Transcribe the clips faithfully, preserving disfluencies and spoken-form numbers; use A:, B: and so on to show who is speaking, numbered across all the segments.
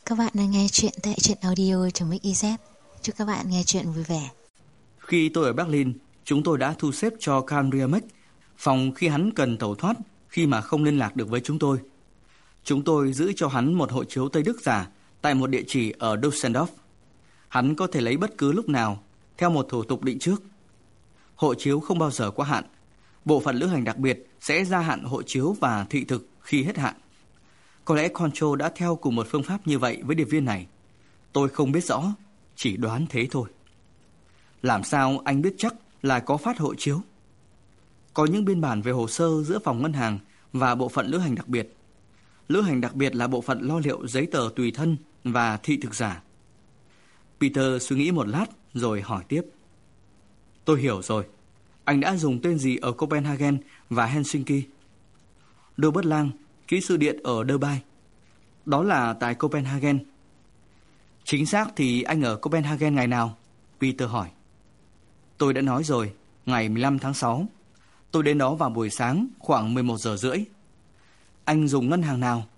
A: Các bạn đang nghe chuyện tại truyện audio trong Mix i zét. Chúc các bạn nghe chuyện vui vẻ.
B: Khi tôi ở Berlin, chúng tôi đã thu xếp cho Karl Riemek phòng khi hắn cần tẩu thoát khi mà không liên lạc được với chúng tôi. Chúng tôi giữ cho hắn một hộ chiếu Tây Đức giả tại một địa chỉ ở Düsseldorf. Hắn có thể lấy bất cứ lúc nào theo một thủ tục định trước. Hộ chiếu không bao giờ quá hạn. Bộ phận lữ hành đặc biệt sẽ gia hạn hộ chiếu và thị thực khi hết hạn. Có lẽ Control đã theo cùng một phương pháp như vậy với điệp viên này. Tôi không biết rõ, chỉ đoán thế thôi. Làm sao anh biết chắc là có phát hộ chiếu? Có những biên bản về hồ sơ giữa phòng ngân hàng và bộ phận lữ hành đặc biệt. Lữ hành đặc biệt là bộ phận lo liệu giấy tờ tùy thân và thị thực giả. Peter suy nghĩ một lát rồi hỏi tiếp. Tôi hiểu rồi. Anh đã dùng tên gì ở Copenhagen và Helsinki? Robert Lang, kỹ sư điện ở Dubai. Đó là tại Copenhagen. Chính xác thì anh ở Copenhagen ngày nào? Peter hỏi. Tôi đã nói rồi, ngày mười lăm tháng sáu. Tôi đến đó vào buổi sáng khoảng mười một giờ rưỡi. Anh dùng ngân hàng nào?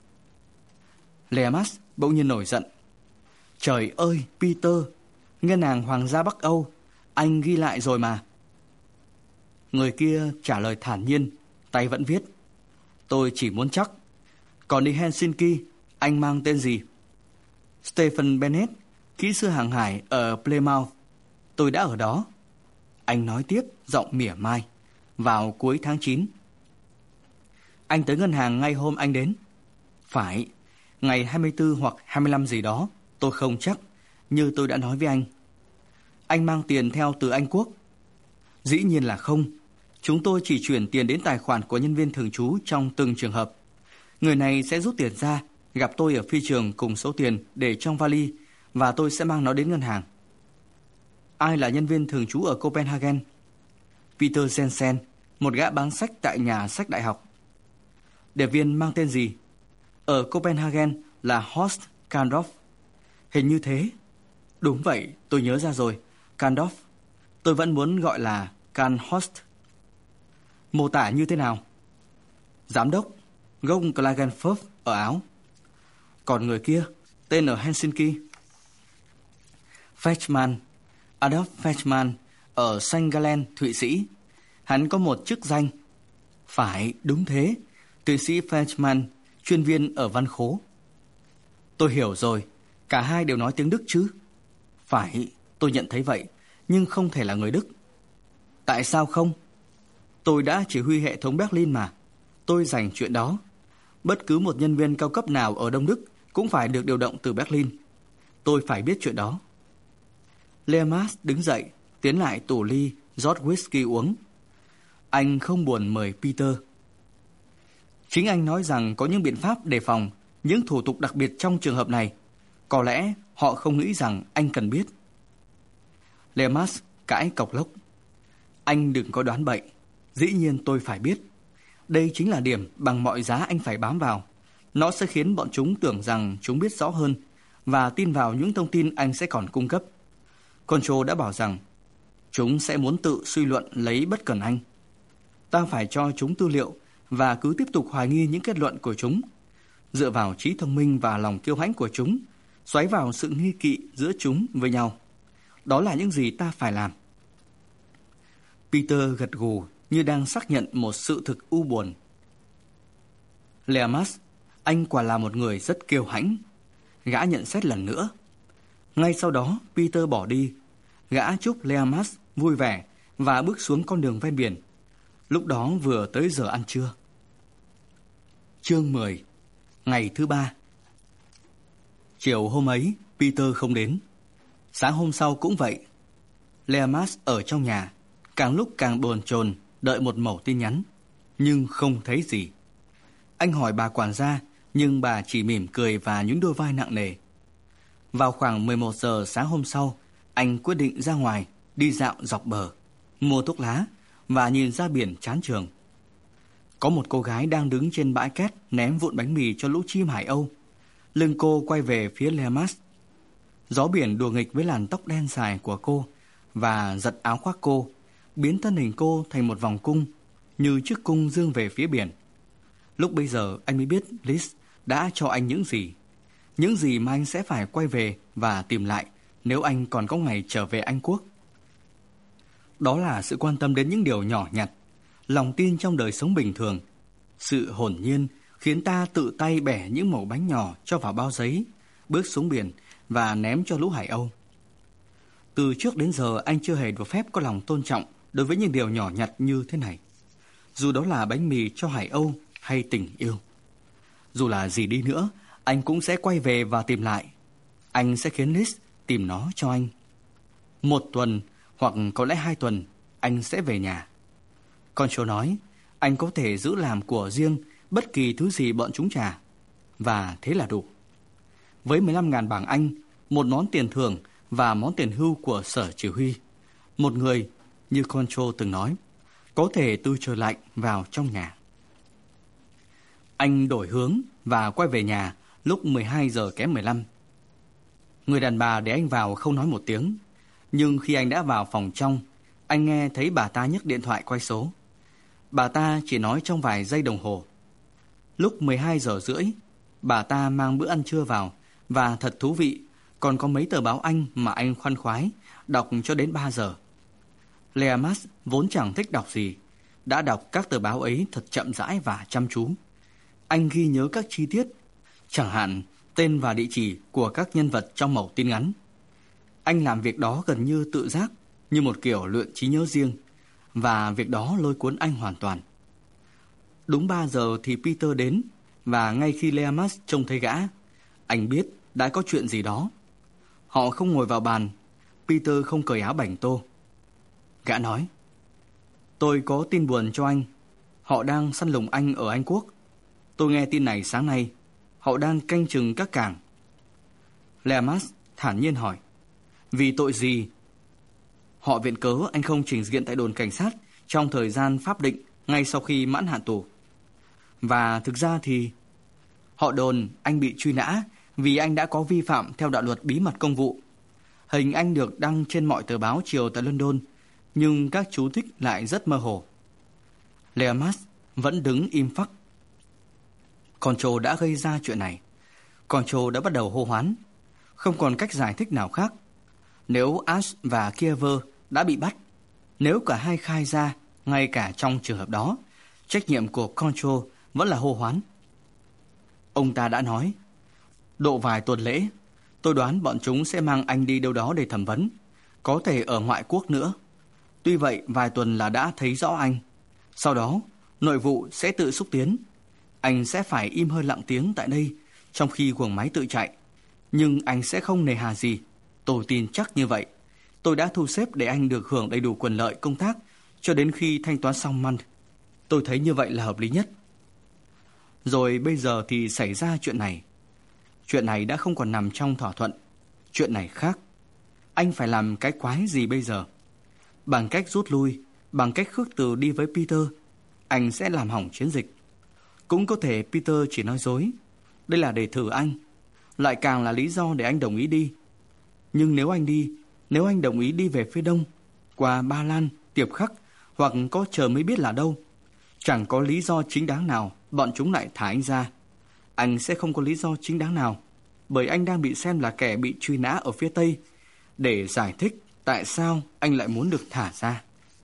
B: Leamas bỗng nhiên nổi giận. Trời ơi, Peter, ngân hàng Hoàng gia Bắc Âu, anh ghi lại rồi mà. Người kia trả lời thản nhiên, tay vẫn viết. Tôi chỉ muốn chắc. Còn đi Helsinki, anh mang tên gì? Stephen Bennett, kỹ sư hàng hải ở Plymouth. Tôi đã ở đó. Anh nói tiếp, giọng mỉa mai. Vào cuối tháng chín. Anh tới ngân hàng ngay hôm anh đến? Phải, ngày hai mươi tư hoặc hai mươi lăm gì đó. Tôi không chắc, như tôi đã nói với anh. Anh mang tiền theo từ Anh Quốc? Dĩ nhiên là không. Chúng tôi chỉ chuyển tiền đến tài khoản của nhân viên thường trú trong từng trường hợp. Người này sẽ rút tiền ra, gặp tôi ở phi trường cùng số tiền để trong vali và tôi sẽ mang nó đến ngân hàng. Ai là nhân viên thường trú ở Copenhagen? Peter Jensen, một gã bán sách tại nhà sách đại học. Điệp viên mang tên gì? Ở Copenhagen là Horst Kandorf. Hình như thế. Đúng vậy, tôi nhớ ra rồi. Kandorf. Tôi vẫn muốn gọi là Karl Horst. Mô tả như thế nào? Giám đốc, gốc Klagenfurt ở Áo. Còn người kia, tên ở Helsinki? Fechman, Adolf Fechman, ở Saint Gallen, Thụy Sĩ. Hắn có một chức danh. Phải, đúng thế. Thụy Sĩ Fechman, chuyên viên ở văn khố. Tôi hiểu rồi. Cả hai đều nói tiếng Đức chứ? Phải, tôi nhận thấy vậy, nhưng không thể là người Đức. Tại sao không? Tôi đã chỉ huy hệ thống Berlin mà. Tôi dành chuyện đó. Bất cứ một nhân viên cao cấp nào ở Đông Đức cũng phải được điều động từ Berlin. Tôi phải biết chuyện đó. Leamas đứng dậy, tiến lại tủ ly, rót whisky uống. Anh không buồn mời Peter. Chính anh nói rằng có những biện pháp đề phòng, những thủ tục đặc biệt trong trường hợp này. Có lẽ họ không nghĩ rằng anh cần biết. Leamas cãi cộc lốc. Anh đừng có đoán bậy. Dĩ nhiên tôi phải biết. Đây chính là điểm bằng mọi giá anh phải bám vào. Nó sẽ khiến bọn chúng tưởng rằng chúng biết rõ hơn và tin vào những thông tin anh sẽ còn cung cấp. Control đã bảo rằng chúng sẽ muốn tự suy luận lấy bất cần anh. Ta phải cho chúng tư liệu và cứ tiếp tục hoài nghi những kết luận của chúng. Dựa vào trí thông minh và lòng kiêu hãnh của chúng, xoáy vào sự nghi kỵ giữa chúng với nhau. Đó là những gì ta phải làm. Peter gật gù như đang xác nhận một sự thực u buồn. Leamas, anh quả là một người rất kiêu hãnh. Gã nhận xét lần nữa. Ngay sau đó Peter bỏ đi. Gã chúc Leamas vui vẻ và bước xuống con đường ven biển. Lúc đó vừa tới giờ ăn trưa. Chương mười. Ngày thứ ba. Chiều hôm ấy Peter không đến. Sáng hôm sau cũng vậy. Leamas ở trong nhà, càng lúc càng bồn chồn đợi một mẩu tin nhắn, nhưng không thấy gì. Anh hỏi bà quản gia, nhưng bà chỉ mỉm cười và nhún đôi vai nặng nề. Vào khoảng mười một giờ sáng hôm sau, anh quyết định ra ngoài, đi dạo dọc bờ, mua thuốc lá và nhìn ra biển chán chường. Có một cô gái đang đứng trên bãi cát ném vụn bánh mì cho lũ chim Hải Âu. Lưng cô quay về phía Leamas. Gió biển đùa nghịch với làn tóc đen dài của cô và giật áo khoác cô, biến thân hình cô thành một vòng cung, như chiếc cung dương về phía biển. Lúc bây giờ anh mới biết Liz đã cho anh những gì. những gì mà anh sẽ phải quay về và tìm lại nếu anh còn có ngày trở về Anh Quốc. Đó là sự quan tâm đến những điều nhỏ nhặt, lòng tin trong đời sống bình thường, sự hồn nhiên khiến ta tự tay bẻ những mẩu bánh nhỏ cho vào bao giấy, bước xuống biển và ném cho lũ Hải Âu. Từ trước đến giờ anh chưa hề được phép có lòng tôn trọng đối với những điều nhỏ nhặt như thế này. Dù đó là bánh mì cho Hải Âu hay tình yêu. Dù là gì đi nữa, anh cũng sẽ quay về và tìm lại. Anh sẽ khiến Liz tìm nó cho anh. Một tuần hoặc có lẽ hai tuần, anh sẽ về nhà. Concho nói, anh có thể giữ làm của riêng bất kỳ thứ gì bọn chúng trả. Và thế là đủ. Với mười lăm nghìn bảng Anh, một món tiền thưởng và món tiền hưu của sở chỉ huy, một người, như Concho từng nói, có thể từ trời lạnh vào trong nhà. Anh đổi hướng và quay về nhà lúc mười hai giờ kém mười lăm. Người đàn bà để anh vào không nói một tiếng. Nhưng khi anh đã vào phòng trong, anh nghe thấy bà ta nhấc điện thoại quay số. Bà ta chỉ nói trong vài giây đồng hồ. Lúc mười hai giờ rưỡi, bà ta mang bữa ăn trưa vào. Và thật thú vị, còn có mấy tờ báo Anh mà anh khoan khoái đọc cho đến ba giờ. Leamas vốn chẳng thích đọc gì, đã đọc các tờ báo ấy thật chậm rãi và chăm chú. Anh ghi nhớ các chi tiết, chẳng hạn tên và địa chỉ của các nhân vật trong mẩu tin ngắn. Anh làm việc đó gần như tự giác, như một kiểu luyện trí nhớ riêng, và việc đó lôi cuốn anh hoàn toàn. Đúng ba giờ thì Peter đến, và ngay khi Leamas trông thấy gã, anh biết đã có chuyện gì đó. Họ không ngồi vào bàn, Peter không cởi áo bảnh tô. Gã nói, tôi có tin buồn cho anh. Họ đang săn lùng anh ở Anh Quốc. Tôi nghe tin này sáng nay. Họ đang canh chừng các cảng. Leamas thản nhiên hỏi, vì tội gì? Họ viện cớ anh không trình diện tại đồn cảnh sát trong thời gian pháp định ngay sau khi mãn hạn tù. Và thực ra thì họ đồn anh bị truy nã vì anh đã có vi phạm theo đạo luật bí mật công vụ. Hình anh được đăng trên mọi tờ báo chiều tại London, nhưng các chú thích lại rất mơ hồ. Leamas vẫn đứng im phắc. Concho đã gây ra chuyện này. Concho đã bắt đầu hô hoán. Không còn cách giải thích nào khác. Nếu Ash và Kiever đã bị bắt, nếu cả hai khai ra, ngay cả trong trường hợp đó, trách nhiệm của Concho vẫn là hô hoán. Ông ta đã nói, độ vài tuần lễ, tôi đoán bọn chúng sẽ mang anh đi đâu đó để thẩm vấn, có thể ở ngoại quốc nữa. Tuy vậy, vài tuần là đã thấy rõ anh. Sau đó, nội vụ sẽ tự xúc tiến. Anh sẽ phải im hơi lặng tiếng tại đây, trong khi guồng máy tự chạy. Nhưng anh sẽ không nề hà gì. Tôi tin chắc như vậy. Tôi đã thu xếp để anh được hưởng đầy đủ quyền lợi công tác cho đến khi thanh toán xong month. Tôi thấy như vậy là hợp lý nhất. Rồi bây giờ thì xảy ra chuyện này. Chuyện này đã không còn nằm trong thỏa thuận. Chuyện này khác. Anh phải làm cái quái gì bây giờ? Bằng cách rút lui, bằng cách khước từ đi với Peter, anh sẽ làm hỏng chiến dịch. Cũng có thể Peter chỉ nói dối. Đây là để thử anh. Lại càng là lý do để anh đồng ý đi. Nhưng nếu anh đi, nếu anh đồng ý đi về phía đông, qua Ba Lan, Tiệp Khắc, hoặc có chờ mới biết là đâu, chẳng có lý do chính đáng nào bọn chúng lại thả anh ra. Anh sẽ không có lý do chính đáng nào, bởi anh đang bị xem là kẻ bị truy nã ở phía Tây, để giải thích tại sao anh lại muốn được thả ra.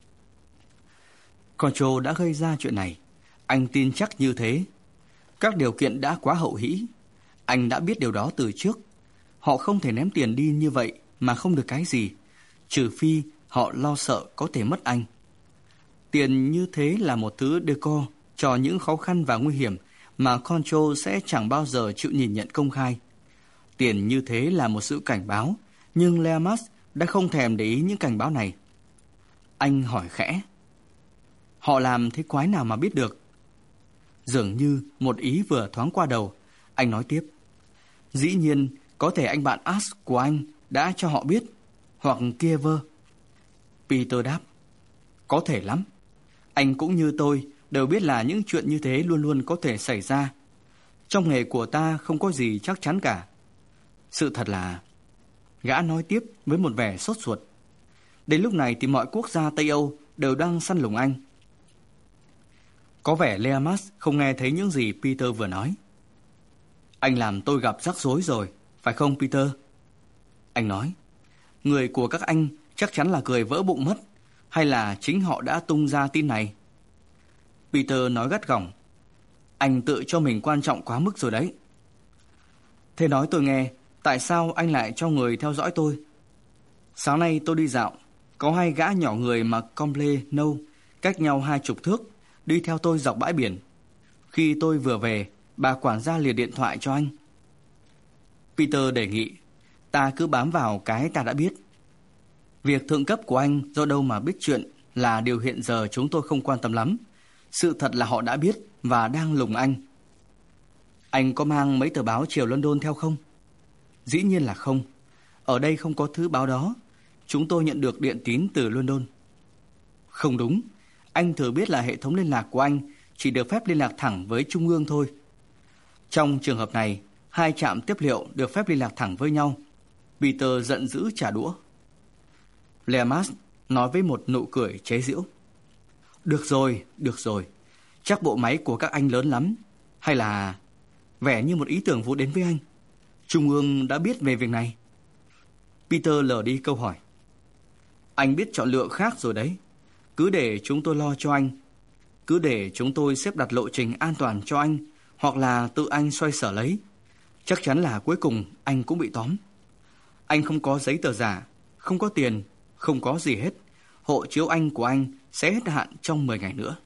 B: Concho đã gây ra chuyện này. Anh tin chắc như thế. Các điều kiện đã quá hậu hĩ. Anh đã biết điều đó từ trước. Họ không thể ném tiền đi như vậy mà không được cái gì, trừ phi họ lo sợ có thể mất anh. Tiền như thế là một thứ decor cho những khó khăn và nguy hiểm mà Concho sẽ chẳng bao giờ chịu nhìn nhận công khai. Tiền như thế là một sự cảnh báo, nhưng Leamas đã không thèm để ý những cảnh báo này. Anh hỏi khẽ, họ làm thế quái nào mà biết được? Dường như một ý vừa thoáng qua đầu, anh nói tiếp, dĩ nhiên có thể anh bạn Ash của anh đã cho họ biết, hoặc Kiever. Peter đáp, có thể lắm. Anh cũng như tôi đều biết là những chuyện như thế luôn luôn có thể xảy ra. Trong nghề của ta không có gì chắc chắn cả. Sự thật là... Gã nói tiếp với một vẻ sốt ruột. Đến lúc này thì mọi quốc gia Tây Âu đều đang săn lùng anh. Có vẻ Leamas không nghe thấy những gì Peter vừa nói. Anh làm tôi gặp rắc rối rồi, phải không Peter? Anh nói. Người của các anh chắc chắn là cười vỡ bụng mất, hay là chính họ đã tung ra tin này? Peter nói gắt gỏng. Anh tự cho mình quan trọng quá mức rồi đấy. Thế nói tôi nghe, tại sao anh lại cho người theo dõi tôi? Sáng nay tôi đi dạo, có hai gã nhỏ người mặc comble nâu, cách nhau hai chục thước, đi theo tôi dọc bãi biển. Khi tôi vừa về, bà quản gia liền điện thoại cho anh. Peter đề nghị, ta cứ bám vào cái ta đã biết. Việc thượng cấp của anh do đâu mà biết chuyện là điều hiện giờ chúng tôi không quan tâm lắm. Sự thật là họ đã biết và đang lùng anh. Anh có mang mấy tờ báo chiều London theo không? Dĩ nhiên là không. Ở đây không có thứ báo đó. Chúng tôi nhận được điện tín từ London. Không đúng. Anh thừa biết là hệ thống liên lạc của anh chỉ được phép liên lạc thẳng với Trung ương thôi. Trong trường hợp này, hai trạm tiếp liệu được phép liên lạc thẳng với nhau. Peter giận dữ trả đũa. Leamas nói với một nụ cười chế giễu. Được rồi, được rồi. Chắc bộ máy của các anh lớn lắm. Hay là vẻ như một ý tưởng vụt đến với anh. Trung ương đã biết về việc này. Peter lờ đi câu hỏi. Anh biết chọn lựa khác rồi đấy. Cứ để chúng tôi lo cho anh. Cứ để chúng tôi xếp đặt lộ trình an toàn cho anh, hoặc là tự anh xoay sở lấy. Chắc chắn là cuối cùng anh cũng bị tóm. Anh không có giấy tờ giả, không có tiền, không có gì hết. Hộ chiếu Anh của anh sẽ hết hạn trong mười ngày nữa.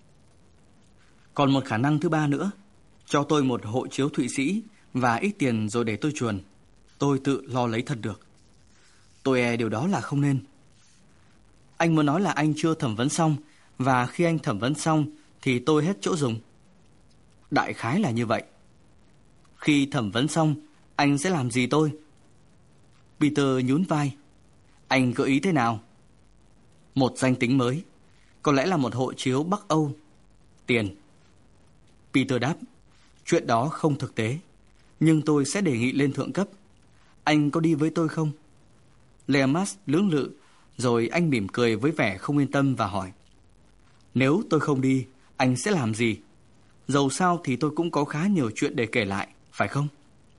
B: Còn một khả năng thứ ba nữa. Cho tôi một hộ chiếu Thụy Sĩ và ít tiền rồi để tôi chuồn. Tôi tự lo lấy thật được. Tôi e điều đó là không nên. Anh muốn nói là anh chưa thẩm vấn xong, và khi anh thẩm vấn xong thì tôi hết chỗ dùng. Đại khái là như vậy. Khi thẩm vấn xong, anh sẽ làm gì tôi? Peter nhún vai. Anh gợi ý thế nào? Một danh tính mới. Có lẽ là một hộ chiếu Bắc Âu. Tiền. Peter đáp. Chuyện đó không thực tế. Nhưng tôi sẽ đề nghị lên thượng cấp. Anh có đi với tôi không? Leamas lưỡng lự. Rồi anh mỉm cười với vẻ không yên tâm và hỏi. Nếu tôi không đi, anh sẽ làm gì? Dầu sao thì tôi cũng có khá nhiều chuyện để kể lại, phải không?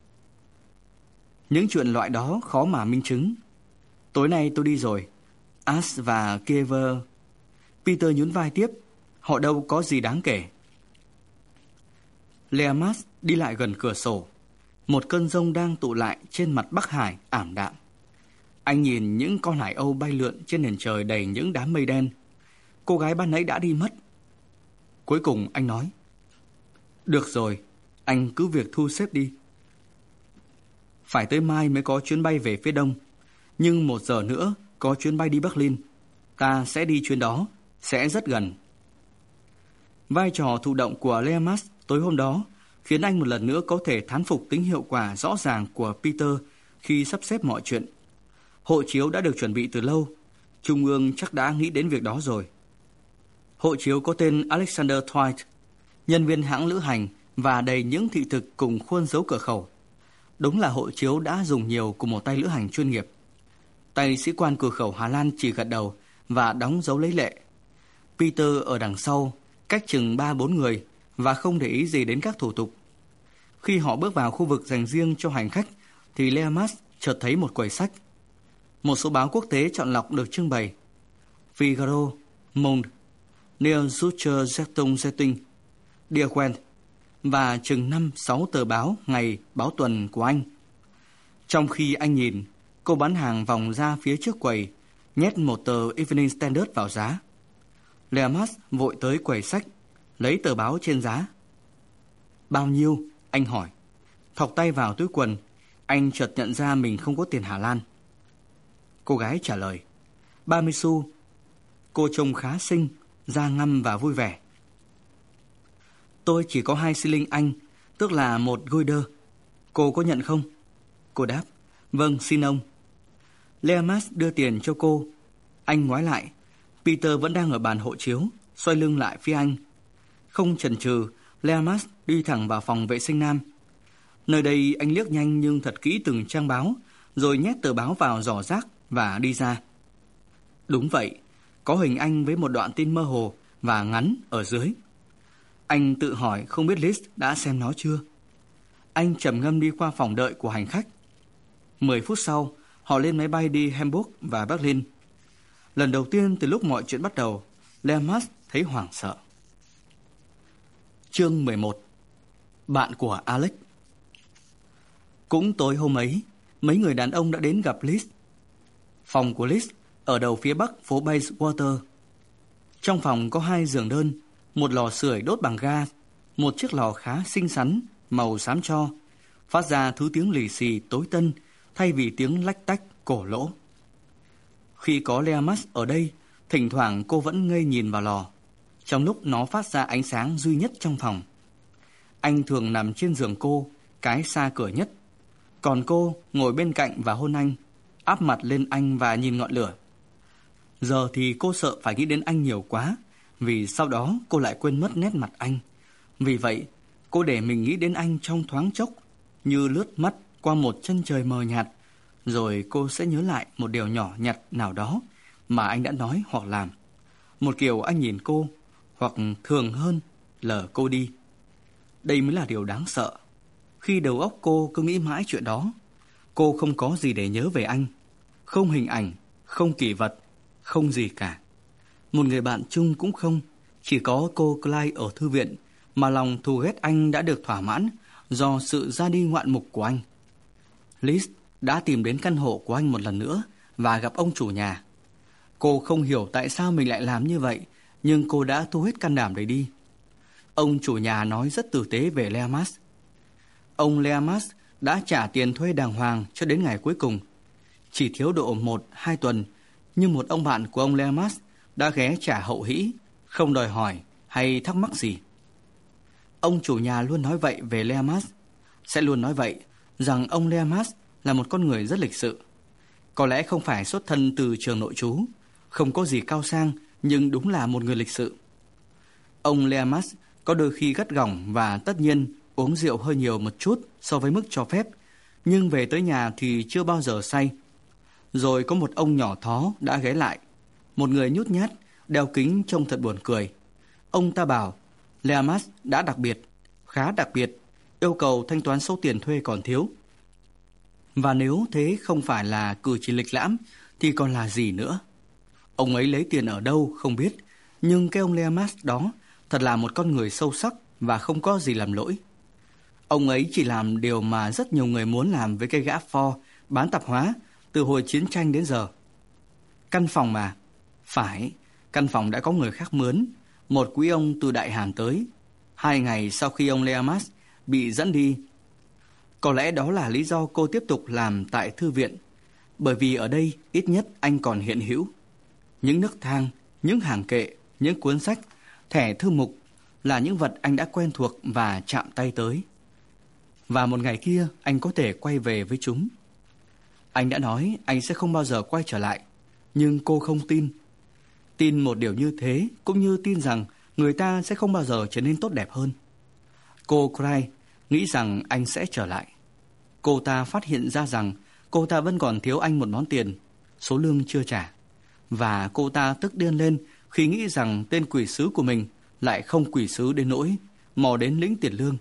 B: Những chuyện loại đó khó mà minh chứng. Tối nay tôi đi rồi. Ash và Kever. Peter nhún vai tiếp. Họ đâu có gì đáng kể. Leamas đi lại gần cửa sổ. Một cơn giông đang tụ lại trên mặt Bắc Hải ảm đạm. Anh nhìn những con hải âu bay lượn trên nền trời đầy những đám mây đen. Cô gái ban nãy đã đi mất. Cuối cùng anh nói. Được rồi, anh cứ việc thu xếp đi. Phải tới mai mới có chuyến bay về phía đông. Nhưng một giờ nữa có chuyến bay đi Berlin. Ta sẽ đi chuyến đó, sẽ rất gần. Vai trò thụ động của Leamas tối hôm đó khiến anh một lần nữa có thể thán phục tính hiệu quả rõ ràng của Peter khi sắp xếp mọi chuyện. Hộ chiếu đã được chuẩn bị từ lâu. Trung ương chắc đã nghĩ đến việc đó rồi. Hộ chiếu có tên Alexander Twite, nhân viên hãng lữ hành và đầy những thị thực cùng khuôn dấu cửa khẩu. Đúng là hộ chiếu đã dùng nhiều của một tay lữ hành chuyên nghiệp. Tay sĩ quan cửa khẩu Hà Lan chỉ gật đầu và đóng dấu lấy lệ. Peter ở đằng sau, cách chừng ba bốn người và không để ý gì đến các thủ tục. Khi họ bước vào khu vực dành riêng cho hành khách thì Leamas chợt thấy một quầy sách. Một số báo quốc tế chọn lọc được trưng bày. Figaro, Monde, Neue Zürcher Zeitung Zeitung, Die Welt và chừng năm sáu tờ báo ngày báo tuần của Anh. Trong khi anh nhìn, cô bán hàng vòng ra phía trước quầy, nhét một tờ Evening Standard vào giá. Leamas vội tới quầy sách, lấy tờ báo trên giá. Bao nhiêu? Anh hỏi. Thọc tay vào túi quần, anh chợt nhận ra mình không có tiền Hà Lan. Cô gái trả lời. ba mươi xu. Cô trông khá xinh, da ngăm và vui vẻ. Tôi chỉ có hai xi linh Anh, tức là một guider. Cô có nhận không? Cô đáp. Vâng, xin ông. Leamas đưa tiền cho cô. Anh ngoái lại. Peter vẫn đang ở bàn hộ chiếu, xoay lưng lại phía anh. Không chần chừ, Leamas đi thẳng vào phòng vệ sinh nam. Nơi đây anh liếc nhanh nhưng thật kỹ từng trang báo, rồi nhét tờ báo vào giỏ rác và đi ra. Đúng vậy, có hình anh với một đoạn tin mơ hồ và ngắn ở dưới. Anh tự hỏi không biết Liz đã xem nó chưa. Anh trầm ngâm đi qua phòng đợi của hành khách. Mười phút sau, họ lên máy bay đi Hamburg và Berlin. Lần đầu tiên từ lúc mọi chuyện bắt đầu, Leamas thấy hoảng sợ. Chương mười một. Bạn của Alex. Cũng tối hôm ấy, mấy người đàn ông đã đến gặp Liz. Phòng của Liz ở đầu phía bắc phố Bayswater. Trong phòng có hai giường đơn, một lò sưởi đốt bằng ga, một chiếc lò khá xinh xắn, màu xám tro, phát ra thứ tiếng lì xì tối tân thay vì tiếng lách tách cổ lỗ. Khi có Leamas ở đây, thỉnh thoảng cô vẫn ngây nhìn vào lò, trong lúc nó phát ra ánh sáng duy nhất trong phòng. Anh thường nằm trên giường cô, cái xa cửa nhất, còn cô ngồi bên cạnh và hôn anh, áp mặt lên anh và nhìn ngọn lửa. Giờ thì cô sợ phải nghĩ đến anh nhiều quá, vì sau đó cô lại quên mất nét mặt anh. Vì vậy, cô để mình nghĩ đến anh trong thoáng chốc, như lướt mắt qua một chân trời mờ nhạt, rồi cô sẽ nhớ lại một điều nhỏ nhặt nào đó mà anh đã nói hoặc làm. Một kiểu anh nhìn cô, hoặc thường hơn, lờ cô đi. Đây mới là điều đáng sợ. Khi đầu óc cô cứ nghĩ mãi chuyện đó, cô không có gì để nhớ về anh. Không hình ảnh, không kỷ vật, không gì cả. Một người bạn chung cũng không. Chỉ có cô Clyde ở thư viện mà lòng thù ghét anh đã được thỏa mãn do sự ra đi ngoạn mục của anh. Liz đã tìm đến căn hộ của anh một lần nữa và gặp ông chủ nhà. Cô không hiểu tại sao mình lại làm như vậy, nhưng cô đã thu hết can đảm để đi. Ông chủ nhà nói rất tử tế về Leamas. Ông Leamas đã trả tiền thuê đàng hoàng cho đến ngày cuối cùng. Chỉ thiếu độ một, hai tuần, nhưng một ông bạn của ông Leamas đã ghé trả hậu hĩ, không đòi hỏi hay thắc mắc gì. Ông chủ nhà luôn nói vậy về Leamas, sẽ luôn nói vậy, rằng ông Leamas là một con người rất lịch sự. Có lẽ không phải xuất thân từ trường nội trú, không có gì cao sang, nhưng đúng là một người lịch sự. Ông Leamas có đôi khi gắt gỏng và tất nhiên uống rượu hơi nhiều một chút so với mức cho phép, nhưng về tới nhà thì chưa bao giờ say. Rồi có một ông nhỏ thó đã ghé lại, một người nhút nhát, đeo kính trông thật buồn cười. Ông ta bảo Leamas đã đặc biệt, khá đặc biệt, yêu cầu thanh toán số tiền thuê còn thiếu. Và nếu thế không phải là cử chỉ lịch lãm thì còn là gì nữa? Ông ấy lấy tiền ở đâu không biết, nhưng cái ông Leamas đó thật là một con người sâu sắc và không có gì làm lỗi. Ông ấy chỉ làm điều mà rất nhiều người muốn làm với cái gã Ford bán tạp hóa từ hồi chiến tranh đến giờ. Căn phòng mà. Phải, căn phòng đã có người khác mướn, một quý ông từ Đại Hàn tới, hai ngày sau khi ông Leamas bị dẫn đi. Có lẽ đó là lý do cô tiếp tục làm tại thư viện, bởi vì ở đây ít nhất anh còn hiện hữu. Những nấc thang, những hàng kệ, những cuốn sách, thẻ thư mục là những vật anh đã quen thuộc và chạm tay tới. Và một ngày kia anh có thể quay về với chúng. Anh đã nói anh sẽ không bao giờ quay trở lại, nhưng cô không tin. Tin một điều như thế cũng như tin rằng người ta sẽ không bao giờ trở nên tốt đẹp hơn. Cô Clyde nghĩ rằng anh sẽ trở lại. Cô ta phát hiện ra rằng cô ta vẫn còn thiếu anh một món tiền, số lương chưa trả. Và cô ta tức điên lên khi nghĩ rằng tên quỷ sứ của mình lại không quỷ sứ đến nỗi mò đến lĩnh tiền lương.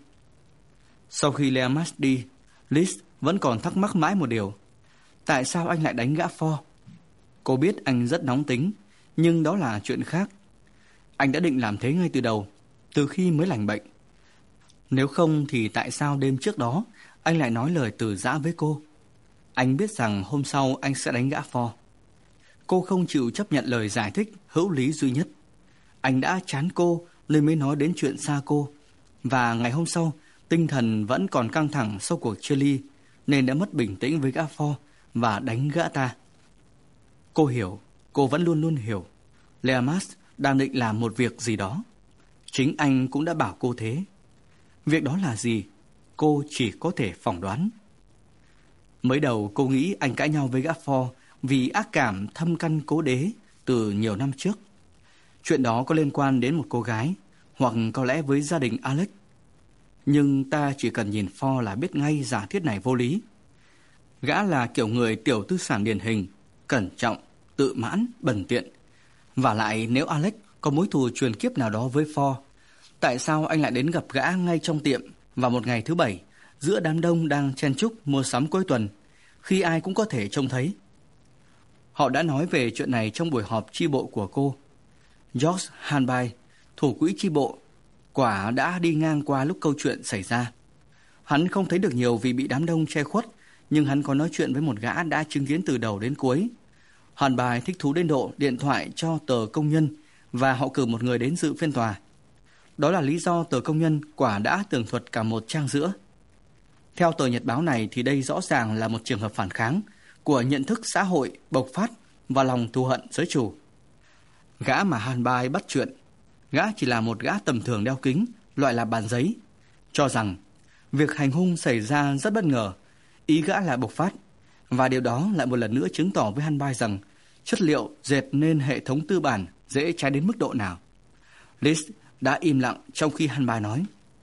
B: Sau khi Leamas đi, Liz vẫn còn thắc mắc mãi một điều. Tại sao anh lại đánh gã Ford? Cô biết anh rất nóng tính, nhưng đó là chuyện khác. Anh đã định làm thế ngay từ đầu, từ khi mới lành bệnh. Nếu không thì tại sao đêm trước đó anh lại nói lời từ giã với cô? Anh biết rằng hôm sau anh sẽ đánh gã Ford. Cô không chịu chấp nhận lời giải thích hữu lý duy nhất. Anh đã chán cô nên mới nói đến chuyện xa cô. Và ngày hôm sau, tinh thần vẫn còn căng thẳng sau cuộc chia ly, nên đã mất bình tĩnh với gã Ford và đánh gã ta. Cô hiểu, cô vẫn luôn luôn hiểu, Leamas đang định làm một việc gì đó. Chính anh cũng đã bảo cô thế. Việc đó là gì? Cô chỉ có thể phỏng đoán. Mới đầu cô nghĩ anh cãi nhau với gã Ford vì ác cảm thâm căn cố đế từ nhiều năm trước. Chuyện đó có liên quan đến một cô gái, hoặc có lẽ với gia đình Alex. Nhưng ta chỉ cần nhìn Ford là biết ngay giả thiết này vô lý. Gã là kiểu người tiểu tư sản điển hình, cẩn trọng, tự mãn, bần tiện. Và lại nếu Alex có mối thù truyền kiếp nào đó với Ford, tại sao anh lại đến gặp gã ngay trong tiệm vào một ngày thứ bảy giữa đám đông đang chen chúc mua sắm cuối tuần, khi ai cũng có thể trông thấy. Họ đã nói về chuyện này trong buổi họp chi bộ của cô. George Hanby, thủ quỹ chi bộ, quả đã đi ngang qua lúc câu chuyện xảy ra. Hắn không thấy được nhiều vì bị đám đông che khuất, nhưng hắn có nói chuyện với một gã đã chứng kiến từ đầu đến cuối. Hanby thích thú đến độ điện thoại cho tờ Công nhân và họ cử một người đến dự phiên tòa. Đó là lý do tờ Công nhân quả đã tường thuật cả một trang giữa. Theo tờ nhật báo này thì đây rõ ràng là một trường hợp phản kháng của nhận thức xã hội bộc phát và lòng thù hận giới chủ. Gã mà Hanby bắt chuyện, gã chỉ là một gã tầm thường đeo kính, loại là bàn giấy, cho rằng việc hành hung xảy ra rất bất ngờ, ý gã là bộc phát, và điều đó lại một lần nữa chứng tỏ với Hanby rằng chất liệu dệt nên hệ thống tư bản dễ cháy đến mức độ nào. Liz đã im lặng trong khi Hanby nói.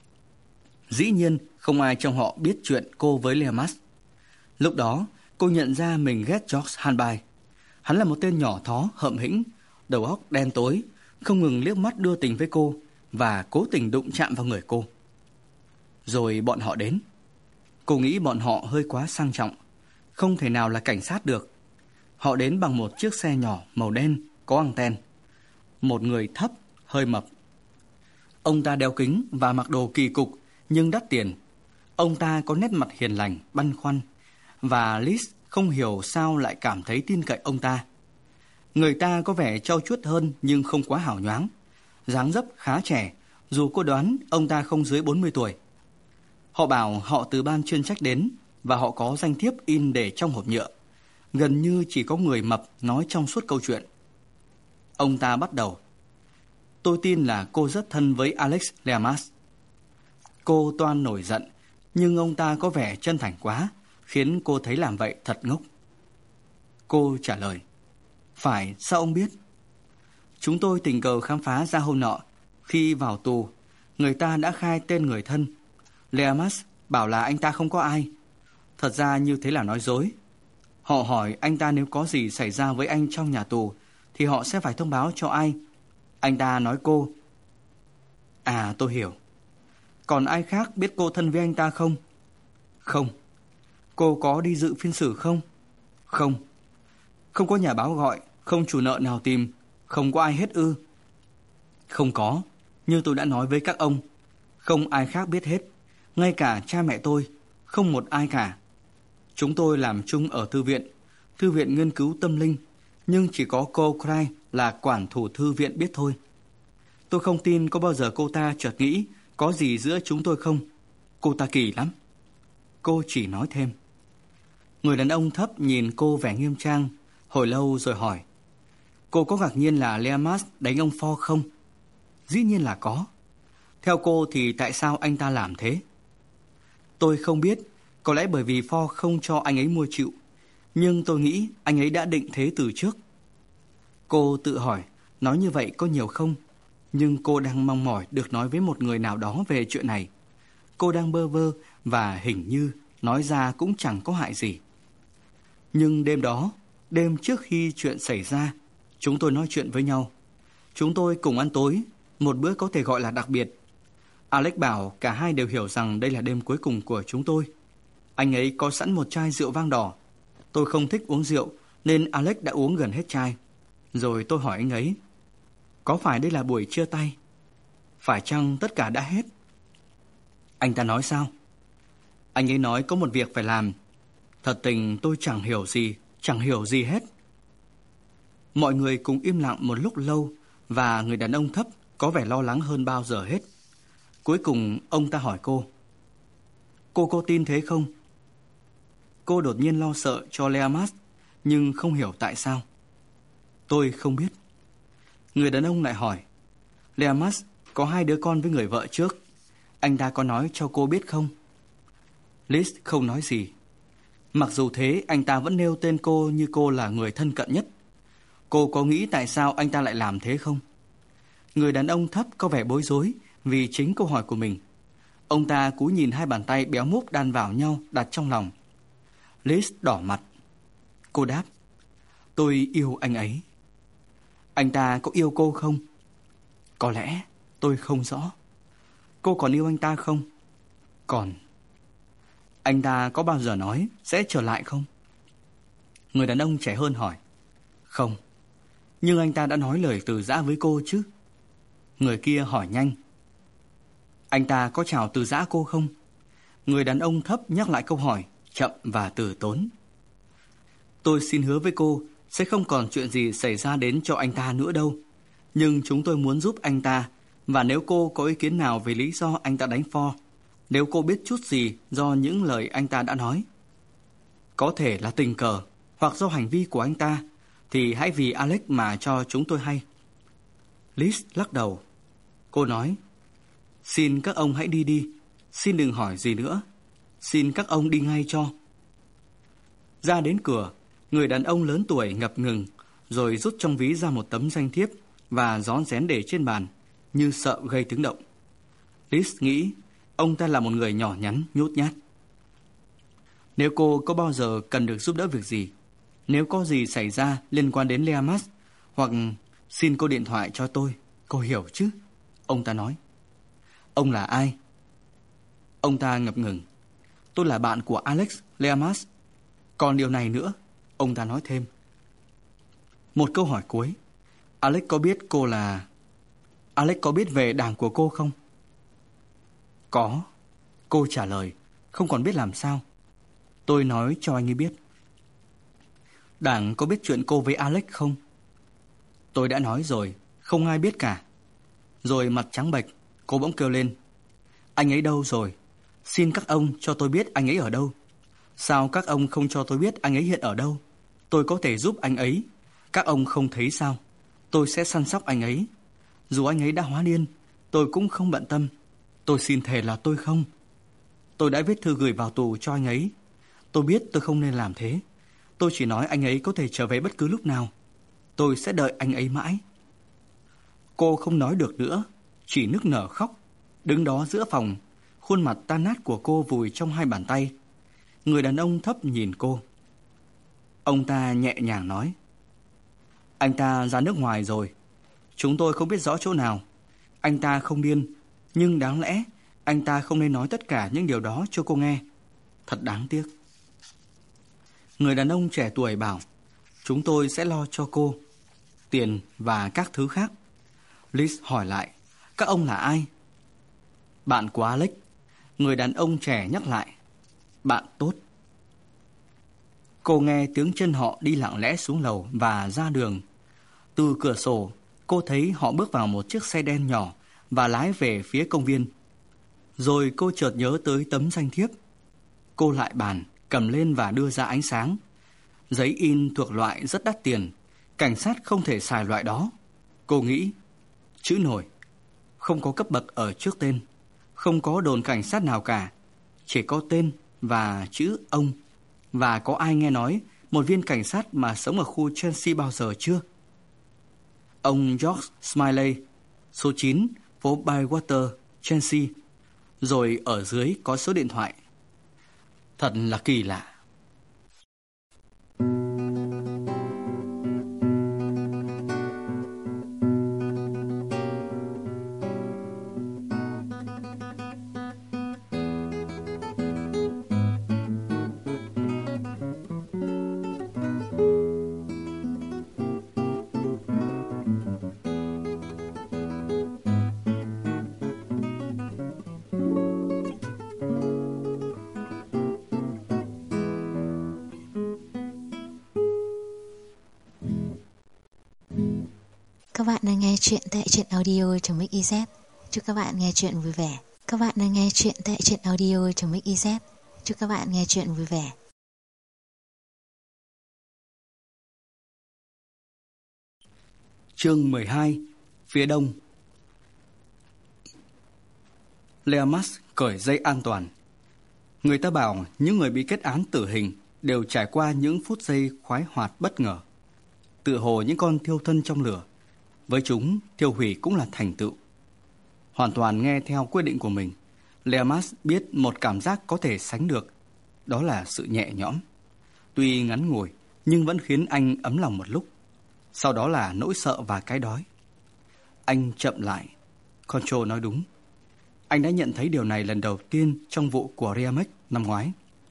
B: Dĩ nhiên không ai trong họ biết chuyện cô với Leamas. Lúc đó cô nhận ra mình ghét George Hanby. Hắn là một tên nhỏ thó hậm hĩnh, đầu óc đen tối, không ngừng liếc mắt đưa tình với cô và cố tình đụng chạm vào người cô. Rồi bọn họ đến. Cô nghĩ bọn họ hơi quá sang trọng, không thể nào là cảnh sát được. Họ đến bằng một chiếc xe nhỏ màu đen có anten. Một người thấp, hơi mập. Ông ta đeo kính và mặc đồ kỳ cục nhưng đắt tiền. Ông ta có nét mặt hiền lành, băn khoăn, và Liz không hiểu sao lại cảm thấy tin cậy ông ta. Người ta có vẻ trau chuốt hơn nhưng không quá hào nhoáng, dáng dấp khá trẻ, dù cô đoán ông ta không dưới bốn mươi tuổi. Họ bảo họ từ ban chuyên trách đến và họ có danh thiếp in để trong hộp nhựa. Gần như chỉ có người mập nói trong suốt câu chuyện. Ông ta bắt đầu. Tôi tin là cô rất thân với Alex Leamas. Cô toan nổi giận, nhưng ông ta có vẻ chân thành quá, khiến cô thấy làm vậy thật ngốc. Cô trả lời. Phải, sao ông biết? Chúng tôi tình cờ khám phá ra hôm nọ, khi vào tù, người ta đã khai tên người thân. Leamas bảo là anh ta không có ai. Thật ra như thế là nói dối. Họ hỏi anh ta nếu có gì xảy ra với anh trong nhà tù thì họ sẽ phải thông báo cho ai. Anh ta nói cô. À, tôi hiểu. Còn ai khác biết cô thân với anh ta không? Không. Cô có đi dự phiên xử không? Không. Không có nhà báo gọi, không chủ nợ nào tìm, không có ai hết ư? Không có, như tôi đã nói với các ông. Không ai khác biết hết, ngay cả cha mẹ tôi, không một ai cả. Chúng tôi làm chung ở thư viện, thư viện nghiên cứu tâm linh, nhưng chỉ có cô Cray là quản thủ thư viện biết thôi. Tôi không tin có bao giờ cô ta chợt nghĩ có gì giữa chúng tôi không. Cô ta kỳ lắm. Cô chỉ nói thêm. Người đàn ông thấp nhìn cô vẻ nghiêm trang, hồi lâu rồi hỏi. Cô có ngạc nhiên là Leamas đánh ông Ford không? Dĩ nhiên là có. Theo cô thì tại sao anh ta làm thế? Tôi không biết, có lẽ bởi vì Ford không cho anh ấy mua chịu. Nhưng tôi nghĩ anh ấy đã định thế từ trước. Cô tự hỏi, nói như vậy có nhiều không? Nhưng cô đang mong mỏi được nói với một người nào đó về chuyện này. Cô đang bơ vơ và hình như nói ra cũng chẳng có hại gì. Nhưng đêm đó, đêm trước khi chuyện xảy ra, chúng tôi nói chuyện với nhau. Chúng tôi cùng ăn tối, một bữa có thể gọi là đặc biệt. Alex bảo cả hai đều hiểu rằng đây là đêm cuối cùng của chúng tôi. Anh ấy có sẵn một chai rượu vang đỏ. Tôi không thích uống rượu nên Alex đã uống gần hết chai. Rồi tôi hỏi anh ấy, có phải đây là buổi chia tay? Phải chăng tất cả đã hết? Anh ta nói sao? Anh ấy nói có một việc phải làm. Thật tình tôi chẳng hiểu gì, chẳng hiểu gì hết. Mọi người cùng im lặng một lúc lâu và người đàn ông thấp có vẻ lo lắng hơn bao giờ hết. Cuối cùng ông ta hỏi cô. Cô có tin thế không? Cô đột nhiên lo sợ cho Leamas, nhưng không hiểu tại sao. Tôi không biết. Người đàn ông lại hỏi. Leamas có hai đứa con với người vợ trước. Anh ta có nói cho cô biết không? Liz không nói gì. Mặc dù thế, anh ta vẫn nêu tên cô như cô là người thân cận nhất. Cô có nghĩ tại sao anh ta lại làm thế không? Người đàn ông thấp có vẻ bối rối vì chính câu hỏi của mình. Ông ta cúi nhìn hai bàn tay béo múp đan vào nhau đặt trong lòng. Liz đỏ mặt. Cô đáp. Tôi yêu anh ấy. Anh ta có yêu cô không? Có lẽ tôi không rõ. Cô còn yêu anh ta không? Còn. Anh ta có bao giờ nói sẽ trở lại không? Người đàn ông trẻ hơn hỏi. Không, nhưng anh ta đã nói lời từ giã với cô chứ? Người kia hỏi nhanh. Anh ta có chào từ giã cô không? Người đàn ông thấp nhắc lại câu hỏi, chậm và từ tốn. Tôi xin hứa với cô sẽ không còn chuyện gì xảy ra đến cho anh ta nữa đâu. Nhưng chúng tôi muốn giúp anh ta. Và nếu cô có ý kiến nào về lý do anh ta đánh Ford, nếu cô biết chút gì do những lời anh ta đã nói, có thể là tình cờ hoặc do hành vi của anh ta, thì hãy vì Alex mà cho chúng tôi hay. Liz lắc đầu. Cô nói, xin các ông hãy đi đi. Xin đừng hỏi gì nữa. Xin các ông đi ngay cho. Ra đến cửa, người đàn ông lớn tuổi ngập ngừng, rồi rút trong ví ra một tấm danh thiếp và rón rén để trên bàn, như sợ gây tiếng động. Liz nghĩ ông ta là một người nhỏ nhắn, nhút nhát. Nếu cô có bao giờ cần được giúp đỡ việc gì, nếu có gì xảy ra liên quan đến Lea Mas, hoặc xin cô điện thoại cho tôi, cô hiểu chứ? Ông ta nói. Ông là ai? Ông ta ngập ngừng. Tôi là bạn của Alex, Lea Mas. Còn điều này nữa, ông ta nói thêm. Một câu hỏi cuối. Alex có biết cô là... Alex có biết về đảng của cô không? Có. Cô trả lời, không còn biết làm sao. Tôi nói cho anh ấy biết. Đảng có biết chuyện cô với Alex không? Tôi đã nói rồi, không ai biết cả. Rồi mặt trắng bệch, cô bỗng kêu lên. Anh ấy đâu rồi? Xin các ông cho tôi biết anh ấy ở đâu. Sao các ông không cho tôi biết anh ấy hiện ở đâu? Tôi có thể giúp anh ấy. Các ông không thấy sao? Tôi sẽ săn sóc anh ấy. Dù anh ấy đã hóa điên, tôi cũng không bận tâm. Tôi xin thề là tôi không. Tôi đã viết thư gửi vào tù cho anh ấy. Tôi biết tôi không nên làm thế. Tôi chỉ nói anh ấy có thể trở về bất cứ lúc nào. Tôi sẽ đợi anh ấy mãi. Cô không nói được nữa, chỉ nức nở khóc. Đứng đó giữa phòng, khuôn mặt tan nát của cô vùi trong hai bàn tay. Người đàn ông thấp nhìn cô. Ông ta nhẹ nhàng nói. Anh ta ra nước ngoài rồi. Chúng tôi không biết rõ chỗ nào. Anh ta không điên, nhưng đáng lẽ anh ta không nên nói tất cả những điều đó cho cô nghe. Thật đáng tiếc. Người đàn ông trẻ tuổi bảo, chúng tôi sẽ lo cho cô tiền và các thứ khác. Liz hỏi lại, các ông là ai? Bạn của Alex. Người đàn ông trẻ nhắc lại, bạn tốt. Cô nghe tiếng chân họ đi lặng lẽ xuống lầu và ra đường. Từ cửa sổ, cô thấy họ bước vào một chiếc xe đen nhỏ và lái về phía công viên. Rồi cô chợt nhớ tới tấm danh thiếp. Cô lại bàn, cầm lên và đưa ra ánh sáng. Giấy in thuộc loại rất đắt tiền. Cảnh sát không thể xài loại đó. Cô nghĩ, chữ nổi, không có cấp bậc ở trước tên. Không có đồn cảnh sát nào cả. Chỉ có tên và chữ ông. Và có ai nghe nói một viên cảnh sát mà sống ở khu Chelsea bao giờ chưa? Ông George Smiley, số chín, phố Bywater, Chelsea. Rồi ở dưới có số điện thoại. Thật là kỳ lạ.
A: Các bạn đang nghe chuyện tại truyện audio.mix.iz. Chúc các bạn nghe chuyện vui vẻ. Các bạn đang nghe chuyện tại truyện audio.mix.iz. Chúc các bạn nghe chuyện vui vẻ.
B: Chương mười hai. Phía đông. Lea Mas cởi dây an toàn. Người ta bảo những người bị kết án tử hình đều trải qua những phút giây khoái hoạt bất ngờ, tựa hồ những con thiêu thân trong lửa. Với chúng, thiêu hủy cũng là thành tựu. Hoàn toàn nghe theo quyết định của mình, Lea Mas biết một cảm giác có thể sánh được. Đó là sự nhẹ nhõm. Tuy ngắn ngủi, nhưng vẫn khiến anh ấm lòng một lúc. Sau đó là nỗi sợ và cái đói. Anh chậm lại. Control nói đúng. Anh đã nhận thấy điều này lần đầu tiên trong vụ của Riamek năm ngoái.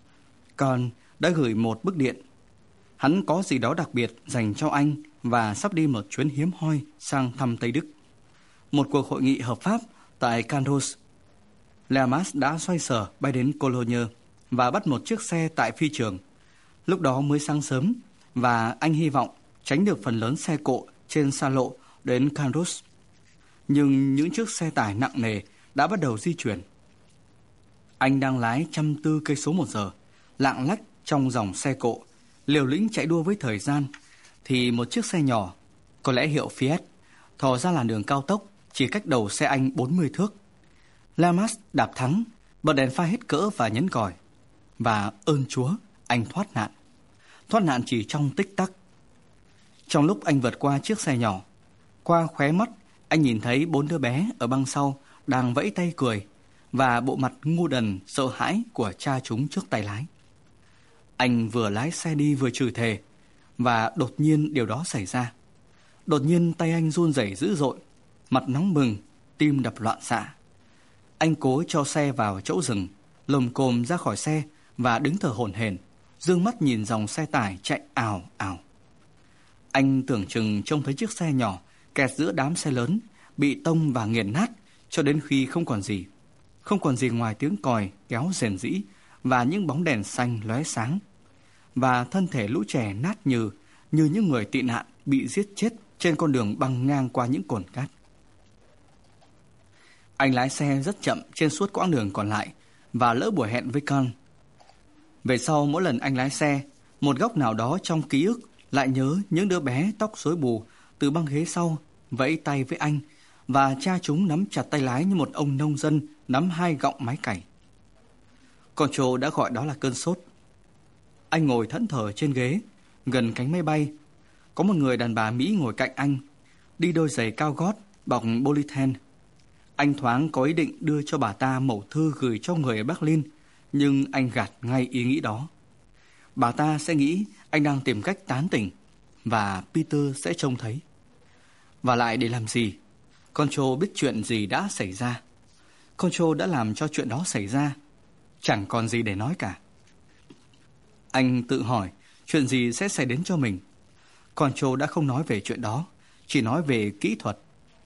B: Con đã gửi một bức điện. Hắn có gì đó đặc biệt dành cho anh và sắp đi một chuyến hiếm hoi sang thăm Tây Đức. Một cuộc hội nghị hợp pháp tại Candos. Leamas đã xoay sở bay đến Cologne và bắt một chiếc xe tại phi trường. Lúc đó mới sáng sớm và anh hy vọng tránh được phần lớn xe cộ trên xa lộ đến Candos. Nhưng những chiếc xe tải nặng nề đã bắt đầu di chuyển. Anh đang lái trăm tư cây số một giờ, lạng lách trong dòng xe cộ, liều lĩnh chạy đua với thời gian, thì một chiếc xe nhỏ, có lẽ hiệu Fiat, thò ra làn đường cao tốc chỉ cách đầu xe anh bốn mươi thước. Leamas đạp thắng, bật đèn pha hết cỡ và nhấn còi. Và ơn Chúa, anh thoát nạn. Thoát nạn chỉ trong tích tắc. Trong lúc anh vượt qua chiếc xe nhỏ, qua khóe mắt anh nhìn thấy bốn đứa bé ở băng sau đang vẫy tay cười và bộ mặt ngu đần sợ hãi của cha chúng trước tay lái. Anh vừa lái xe đi vừa chửi thề, và đột nhiên điều đó xảy ra. Đột nhiên tay anh run rẩy dữ dội, mặt nóng bừng, tim đập loạn xạ. Anh cố cho xe vào chỗ dừng, lồm cồm ra khỏi xe và đứng thở hổn hển, dương mắt nhìn dòng xe tải chạy ào ào. Anh tưởng chừng trông thấy chiếc xe nhỏ kẹt giữa đám xe lớn, bị tông và nghiền nát cho đến khi không còn gì. Không còn gì ngoài tiếng còi kéo rền rĩ và những bóng đèn xanh lóe sáng. Và thân thể lũ trẻ nát nhừ, như những người tị nạn bị giết chết trên con đường băng ngang qua những cồn cát. Anh lái xe rất chậm trên suốt quãng đường còn lại và lỡ buổi hẹn với con. Về sau mỗi lần anh lái xe, một góc nào đó trong ký ức lại nhớ những đứa bé tóc rối bù từ băng ghế sau vẫy tay với anh, và cha chúng nắm chặt tay lái như một ông nông dân nắm hai gọng máy cày. Control đã gọi đó là cơn sốt. Anh ngồi thẫn thờ trên ghế gần cánh máy bay. Có một người đàn bà Mỹ ngồi cạnh anh, đi đôi giày cao gót bọc polyethylene. Anh thoáng có ý định đưa cho bà ta mẩu thư gửi cho người ở Berlin, nhưng anh gạt ngay ý nghĩ đó. Bà ta sẽ nghĩ anh đang tìm cách tán tỉnh, và Peter sẽ trông thấy. Và lại để làm gì? Control biết chuyện gì đã xảy ra. Control đã làm cho chuyện đó xảy ra. Chẳng còn gì để nói cả. Anh tự hỏi chuyện gì sẽ xảy đến cho mình. Control đã không nói về chuyện đó, chỉ nói về kỹ thuật.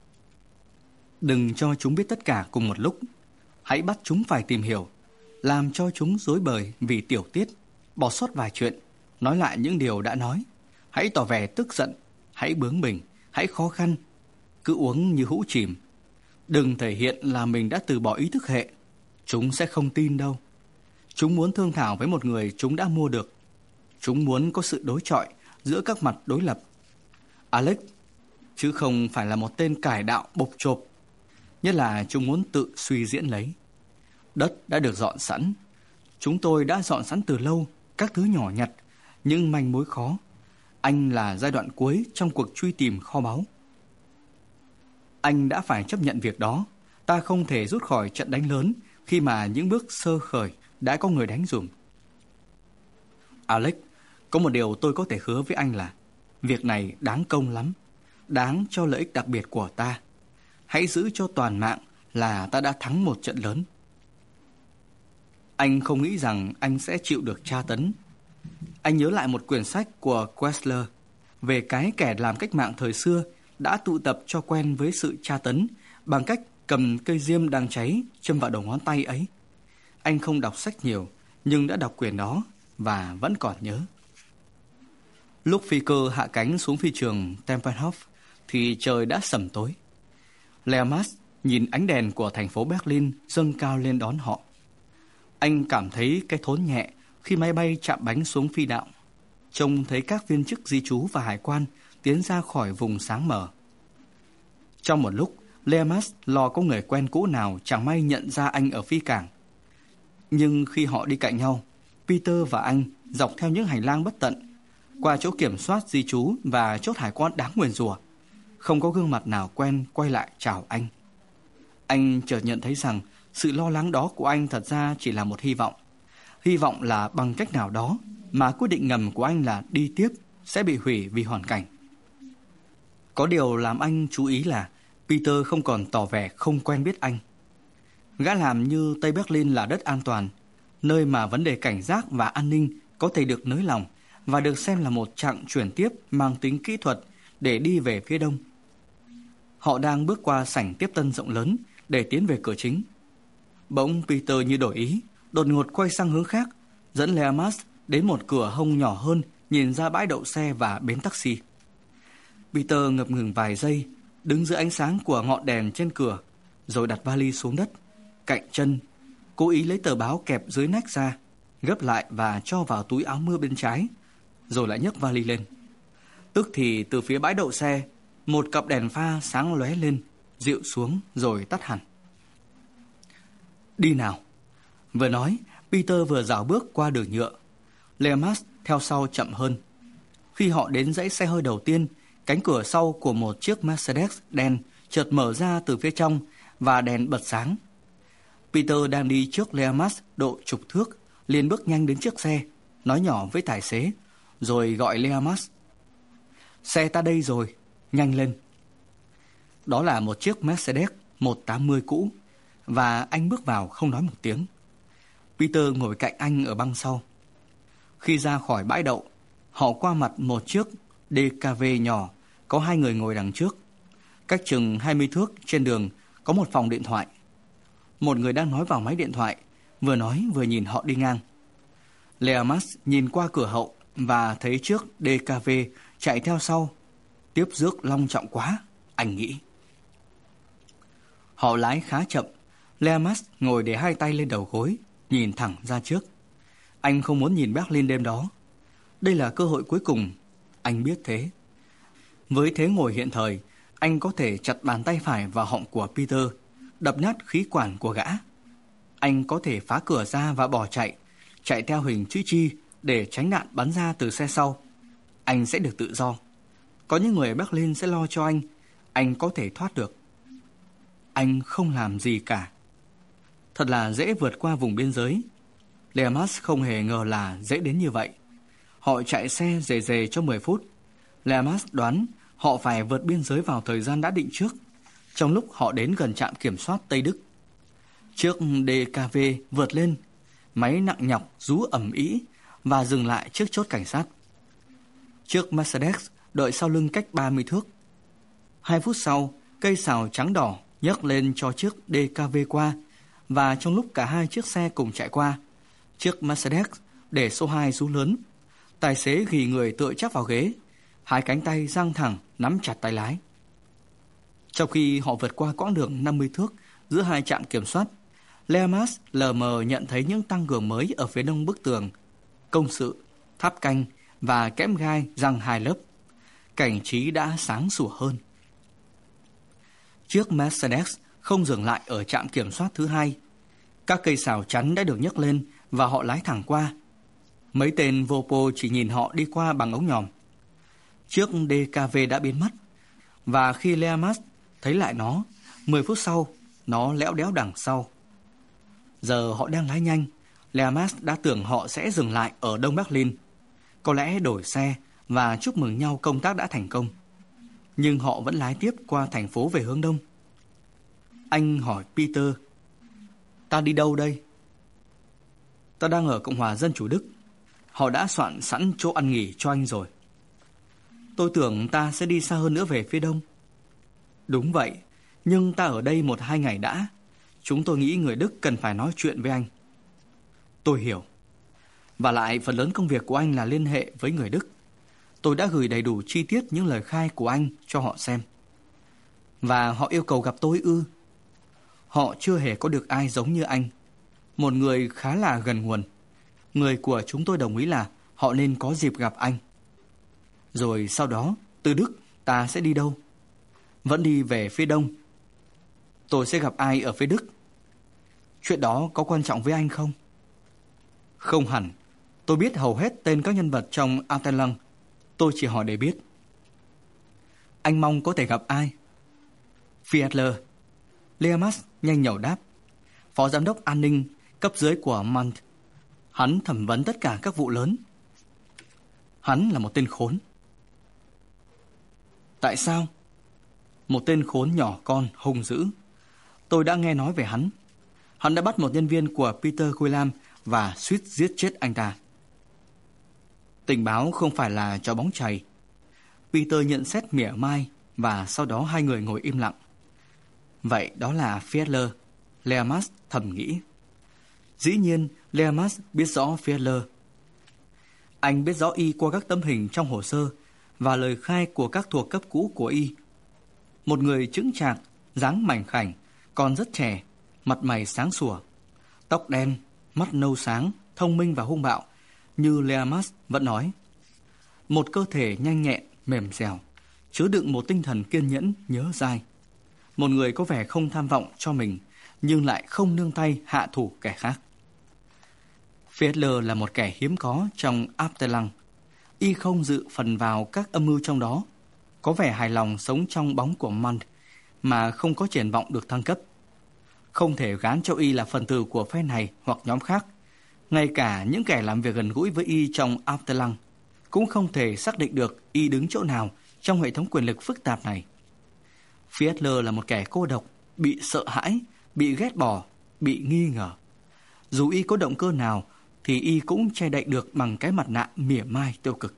B: Đừng cho chúng biết tất cả cùng một lúc. Hãy bắt chúng phải tìm hiểu, làm cho chúng rối bời vì tiểu tiết, bỏ sót vài chuyện, nói lại những điều đã nói. Hãy tỏ vẻ tức giận, hãy bướng bỉnh, hãy khó khăn. Cứ uống như hũ chìm. Đừng thể hiện là mình đã từ bỏ ý thức hệ. Chúng sẽ không tin đâu. Chúng muốn thương thảo với một người chúng đã mua được. Chúng muốn có sự đối chọi giữa các mặt đối lập. Alex, chứ không phải là một tên cải đạo bộc chộp. Nhất là chúng muốn tự suy diễn lấy. Đất đã được dọn sẵn. Chúng tôi đã dọn sẵn từ lâu các thứ nhỏ nhặt, những manh mối khó. Anh là giai đoạn cuối trong cuộc truy tìm kho báu. Anh đã phải chấp nhận việc đó. Ta không thể rút khỏi trận đánh lớn khi mà những bước sơ khởi đã có người đánh dùm. Alex, có một điều tôi có thể hứa với anh là việc này đáng công lắm, đáng cho lợi ích đặc biệt của ta. Hãy giữ cho toàn mạng là ta đã thắng một trận lớn. Anh không nghĩ rằng anh sẽ chịu được tra tấn. Anh nhớ lại một quyển sách của Questler về cái kẻ làm cách mạng thời xưa đã tụ tập cho quen với sự tra tấn bằng cách cầm cây diêm đang cháy châm vào đầu ngón tay ấy. Anh không đọc sách nhiều, nhưng đã đọc quyển đó và vẫn còn nhớ. Lúc phi cơ hạ cánh xuống phi trường Tempelhof thì trời đã sẩm tối. Leamas nhìn ánh đèn của thành phố Berlin dâng cao lên đón họ. Anh cảm thấy cái thốn nhẹ khi máy bay chạm bánh xuống phi đạo. Trông thấy các viên chức di trú và hải quan tiến ra khỏi vùng sáng mở. Trong một lúc, Leamas lo có người quen cũ nào chẳng may nhận ra anh ở phi cảng. Nhưng khi họ đi cạnh nhau, Peter và anh dọc theo những hành lang bất tận, qua chỗ kiểm soát di trú và chốt hải quan đáng nguyền rủa, không có gương mặt nào quen quay lại chào anh. Anh chợt nhận thấy rằng sự lo lắng đó của anh thật ra chỉ là một hy vọng. Hy vọng là bằng cách nào đó mà quyết định ngầm của anh là đi tiếp sẽ bị hủy vì hoàn cảnh. Có điều làm anh chú ý là Peter không còn tỏ vẻ không quen biết anh. Gã làm như Tây Berlin là đất an toàn, nơi mà vấn đề cảnh giác và an ninh có thể được nới lỏng và được xem là một chặng chuyển tiếp mang tính kỹ thuật để đi về phía đông. Họ đang bước qua sảnh tiếp tân rộng lớn để tiến về cửa chính. Bỗng Peter như đổi ý, đột ngột quay sang hướng khác, dẫn Leamas đến một cửa hông nhỏ hơn nhìn ra bãi đậu xe và bến taxi. Peter ngập ngừng vài giây, đứng giữa ánh sáng của ngọn đèn trên cửa, rồi đặt vali xuống đất, cạnh chân, cố ý lấy tờ báo kẹp dưới nách ra, gấp lại và cho vào túi áo mưa bên trái, rồi lại nhấc vali lên. Tức thì từ phía bãi đậu xe, một cặp đèn pha sáng lóe lên, dịu xuống rồi tắt hẳn. Đi nào. Vừa nói, Peter vừa rảo bước qua đường nhựa. Leamas theo sau chậm hơn. Khi họ đến dãy xe hơi đầu tiên, cánh cửa sau của một chiếc Mercedes đen chợt mở ra từ phía trong và đèn bật sáng. Peter đang đi trước Leamas độ chục thước, liền bước nhanh đến chiếc xe, nói nhỏ với tài xế, rồi gọi Leamas. Xe ta đây rồi, nhanh lên. Đó là một chiếc Mercedes một tám mươi cũ, và anh bước vào không nói một tiếng. Peter ngồi cạnh anh ở băng sau. Khi ra khỏi bãi đậu, họ qua mặt một chiếc đê ca vê nhỏ, có hai người ngồi đằng trước. Cách chừng hai mươi thước trên đường có một phòng điện thoại. Một người đang nói vào máy điện thoại, vừa nói vừa nhìn họ đi ngang. Leamas nhìn qua cửa hậu và thấy chiếc đê ca vê chạy theo sau. Tiếp rước long trọng quá, anh nghĩ. Họ lái khá chậm. Leamas ngồi để hai tay lên đầu gối, nhìn thẳng ra trước. Anh không muốn nhìn Berlin đêm đó. Đây là cơ hội cuối cùng, anh biết thế. Với thế ngồi hiện thời, anh có thể chặt bàn tay phải vào họng của Peter, đập nát khí quản của gã. Anh có thể phá cửa ra và bỏ chạy, chạy theo hình chữ chi để tránh đạn bắn ra từ xe sau. Anh sẽ được tự do. Có những người ở Berlin sẽ lo cho anh. Anh có thể thoát được. Anh không làm gì cả. Thật là dễ vượt qua vùng biên giới. Leamas không hề ngờ là dễ đến như vậy. Họ chạy xe rề rề cho mười phút. Leamas đoán họ phải vượt biên giới vào thời gian đã định trước, trong lúc họ đến gần trạm kiểm soát Tây Đức. Chiếc đê ca vê vượt lên, máy nặng nhọc rú ầm ĩ và dừng lại trước chốt cảnh sát. Chiếc Mercedes đợi sau lưng cách ba mươi thước. Hai phút sau, cây sào trắng đỏ nhấc lên cho chiếc đê ca vê qua, và trong lúc cả hai chiếc xe cùng chạy qua, chiếc Mercedes để số hai rú lớn. Tài xế ghì người tựa chắc vào ghế, hai cánh tay dang thẳng nắm chặt tay lái. Trong khi họ vượt qua quãng đường năm mươi thước giữa hai trạm kiểm soát, Leamas lờ mờ nhận thấy những tăng cường mới ở phía đông bức tường, công sự, tháp canh và kẽm gai răng hai lớp. Cảnh trí đã sáng sủa hơn. Chiếc Mercedes không dừng lại ở trạm kiểm soát thứ hai. Các cây sào chắn đã được nhấc lên và họ lái thẳng qua. Mấy tên vô pô chỉ nhìn họ đi qua bằng ống nhòm. Chiếc đê ca vê đã biến mất, và khi Leamas thấy lại nó, mười phút sau, nó lẽo đẽo đằng sau. Giờ họ đang lái nhanh. Leamas đã tưởng họ sẽ dừng lại ở Đông Berlin, có lẽ đổi xe và chúc mừng nhau công tác đã thành công. Nhưng họ vẫn lái tiếp qua thành phố về hướng đông. Anh hỏi Peter, ta đi đâu đây? Ta đang ở Cộng hòa Dân chủ Đức. Họ đã soạn sẵn chỗ ăn nghỉ cho anh rồi. Tôi tưởng ta sẽ đi xa hơn nữa về phía đông. Đúng vậy, nhưng ta ở đây một hai ngày đã. Chúng tôi nghĩ người Đức cần phải nói chuyện với anh. Tôi hiểu. Và lại phần lớn công việc của anh là liên hệ với người Đức. Tôi đã gửi đầy đủ chi tiết những lời khai của anh cho họ xem. Và họ yêu cầu gặp tôi ư? Họ chưa hề có được ai giống như anh. Một người khá là gần nguồn. Người của chúng tôi đồng ý là họ nên có dịp gặp anh. Rồi sau đó, từ Đức ta sẽ đi đâu? Vẫn đi về phía đông. Tôi sẽ gặp ai ở phía Đức? Chuyện đó có quan trọng với anh không? Không hẳn. Tôi biết hầu hết tên các nhân vật trong Altenlang. Tôi chỉ hỏi để biết. Anh mong có thể gặp ai? Fiedler. Leamas nhanh nhẩu đáp. Phó giám đốc an ninh cấp dưới của Mont. Hắn thẩm vấn tất cả các vụ lớn. Hắn là một tên khốn. Tại sao? Một tên khốn nhỏ con, hung dữ. Tôi đã nghe nói về hắn. Hắn đã bắt một nhân viên của Peter Guillam và suýt giết chết anh ta. Tình báo không phải là trò bóng chày. Peter nhận xét mỉa mai và sau đó hai người ngồi im lặng. Vậy đó là Fiedler, Leamas thầm nghĩ. Dĩ nhiên, Leamas biết rõ Fiedler. Anh biết rõ y qua các tấm hình trong hồ sơ và lời khai của các thuộc cấp cũ của y. Một người chững chạc, dáng mảnh khảnh, còn rất trẻ, mặt mày sáng sủa, tóc đen, mắt nâu sáng, thông minh và hung bạo, như Leamas vẫn nói. Một cơ thể nhanh nhẹn, mềm dẻo, chứa đựng một tinh thần kiên nhẫn, nhớ dai. Một người có vẻ không tham vọng cho mình, nhưng lại không nương tay hạ thủ kẻ khác. Fiedler là một kẻ hiếm có trong Abteilung. Y không dự phần vào các âm mưu trong đó, có vẻ hài lòng sống trong bóng của Mundt mà không có triển vọng được thăng cấp. Không thể gán cho y là phần tử của phe này hoặc nhóm khác. Ngay cả những kẻ làm việc gần gũi với y trong Abteilung cũng không thể xác định được y đứng chỗ nào trong hệ thống quyền lực phức tạp này. Fiedler là một kẻ cô độc, bị sợ hãi, bị ghét bỏ, bị nghi ngờ. Dù y có động cơ nào thì y cũng che đậy được bằng cái mặt nạ mỉa mai tiêu cực.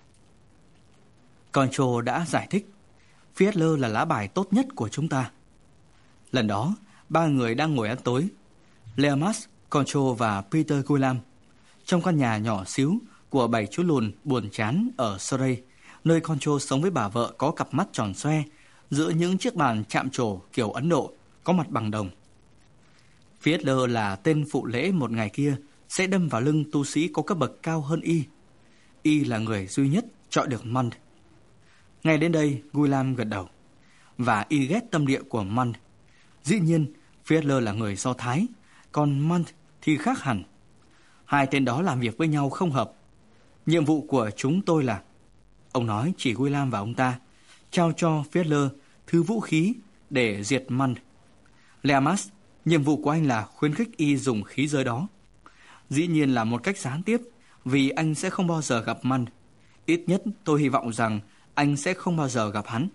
B: Control đã giải thích, Fiedler là lá bài tốt nhất của chúng ta. Lần đó, ba người đang ngồi ăn tối, Leamas, Control và Peter Guillam, trong căn nhà nhỏ xíu của bảy chú lùn buồn chán ở Surrey, nơi Control sống với bà vợ có cặp mắt tròn xoe, giữa những chiếc bàn chạm trổ kiểu Ấn Độ, có mặt bằng đồng. Fiedler là tên phụ lễ một ngày kia sẽ đâm vào lưng tu sĩ có cấp bậc cao hơn y. Y là người duy nhất chọi được Mundt. Ngay đến đây, Guillam gật đầu. Và y ghét tâm địa của Mundt. Dĩ nhiên, Fiedler là người Do Thái, còn Mundt thì khác hẳn. Hai tên đó làm việc với nhau không hợp. Nhiệm vụ của chúng tôi là, ông nói chỉ Guillam và ông ta, trao cho Fiedler thứ vũ khí để diệt Mundt. Leamas, nhiệm vụ của anh là khuyến khích y dùng khí giới đó. Dĩ nhiên là một cách gián tiếp, vì anh sẽ không bao giờ gặp Mundt. Ít nhất tôi hy vọng rằng anh sẽ không bao giờ gặp hắn.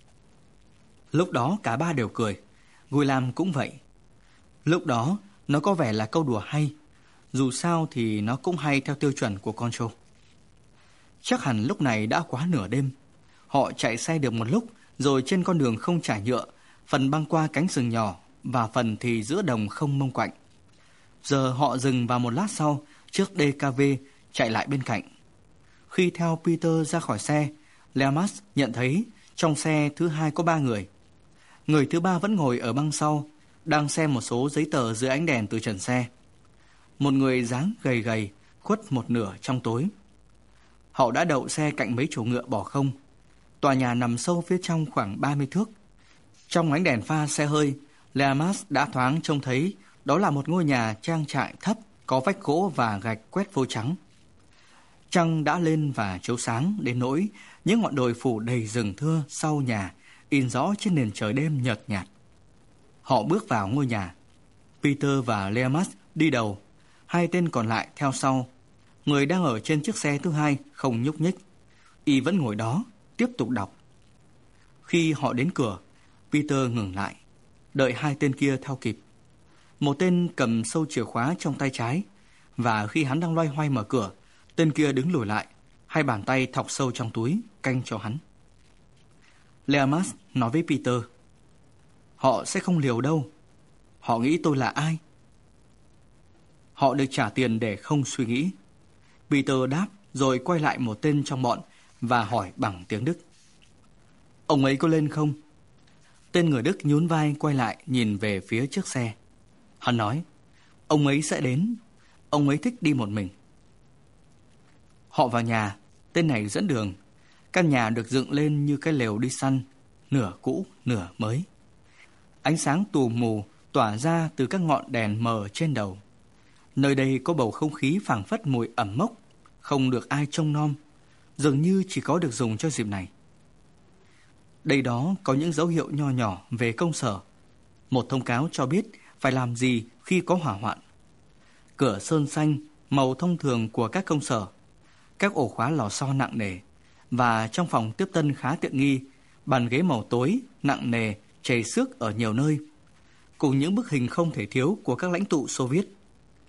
B: Lúc đó cả ba đều cười. Guillam cũng vậy. Lúc đó nó có vẻ là câu đùa hay. Dù sao thì nó cũng hay theo tiêu chuẩn của Control. Chắc hẳn lúc này đã quá nửa đêm. Họ chạy xe được một lúc, rồi trên con đường không trải nhựa, phần băng qua cánh rừng nhỏ và phần thì giữa đồng không mông quạnh. Giờ họ dừng vào một lát sau trước đê ca vê chạy lại bên cạnh. Khi theo Peter ra khỏi xe, Leamas nhận thấy trong xe thứ hai có ba người. Người thứ ba vẫn ngồi ở băng sau, đang xem một số giấy tờ dưới ánh đèn từ trần xe. Một người dáng gầy gầy, khuất một nửa trong tối. Họ đã đậu xe cạnh mấy chỗ ngựa bỏ không. Tòa nhà nằm sâu phía trong khoảng ba mươi thước. Trong ánh đèn pha xe hơi, Leamas đã thoáng trông thấy đó là một ngôi nhà trang trại thấp, có vách gỗ và gạch quét vôi trắng. Trăng đã lên và chiếu sáng đến nỗi những ngọn đồi phủ đầy rừng thưa sau nhà in rõ trên nền trời đêm nhợt nhạt. Họ bước vào ngôi nhà. Peter và Leamas đi đầu, hai tên còn lại theo sau. Người đang ở trên chiếc xe thứ hai không nhúc nhích. Y vẫn ngồi đó, tiếp tục đọc. Khi họ đến cửa, Peter ngừng lại, đợi hai tên kia theo kịp. Một tên cầm sâu chìa khóa trong tay trái, và khi hắn đang loay hoay mở cửa, tên kia đứng lùi lại, hai bàn tay thọc sâu trong túi, canh cho hắn. Leamas nói với Peter, họ sẽ không liều đâu. Họ nghĩ tôi là ai? Họ được trả tiền để không suy nghĩ. Peter đáp, rồi quay lại một tên trong bọn và hỏi bằng tiếng Đức. Ông ấy có lên không? Tên người Đức nhún vai quay lại nhìn về phía chiếc xe. Hắn nói, ông ấy sẽ đến. Ông ấy thích đi một mình. Họ vào nhà, tên này dẫn đường. Căn nhà được dựng lên như cái lều đi săn, nửa cũ, nửa mới. Ánh sáng tù mù tỏa ra từ các ngọn đèn mờ trên đầu. Nơi đây có bầu không khí phảng phất mùi ẩm mốc, không được ai trông nom, dường như chỉ có được dùng cho dịp này. Đây đó có những dấu hiệu nho nhỏ về công sở. Một thông cáo cho biết phải làm gì khi có hỏa hoạn. Cửa sơn xanh, màu thông thường của các công sở. Các ổ khóa lò xo nặng nề. Và trong phòng tiếp tân khá tiện nghi, bàn ghế màu tối, nặng nề, chảy xước ở nhiều nơi, cùng những bức hình không thể thiếu của các lãnh tụ Xô Viết.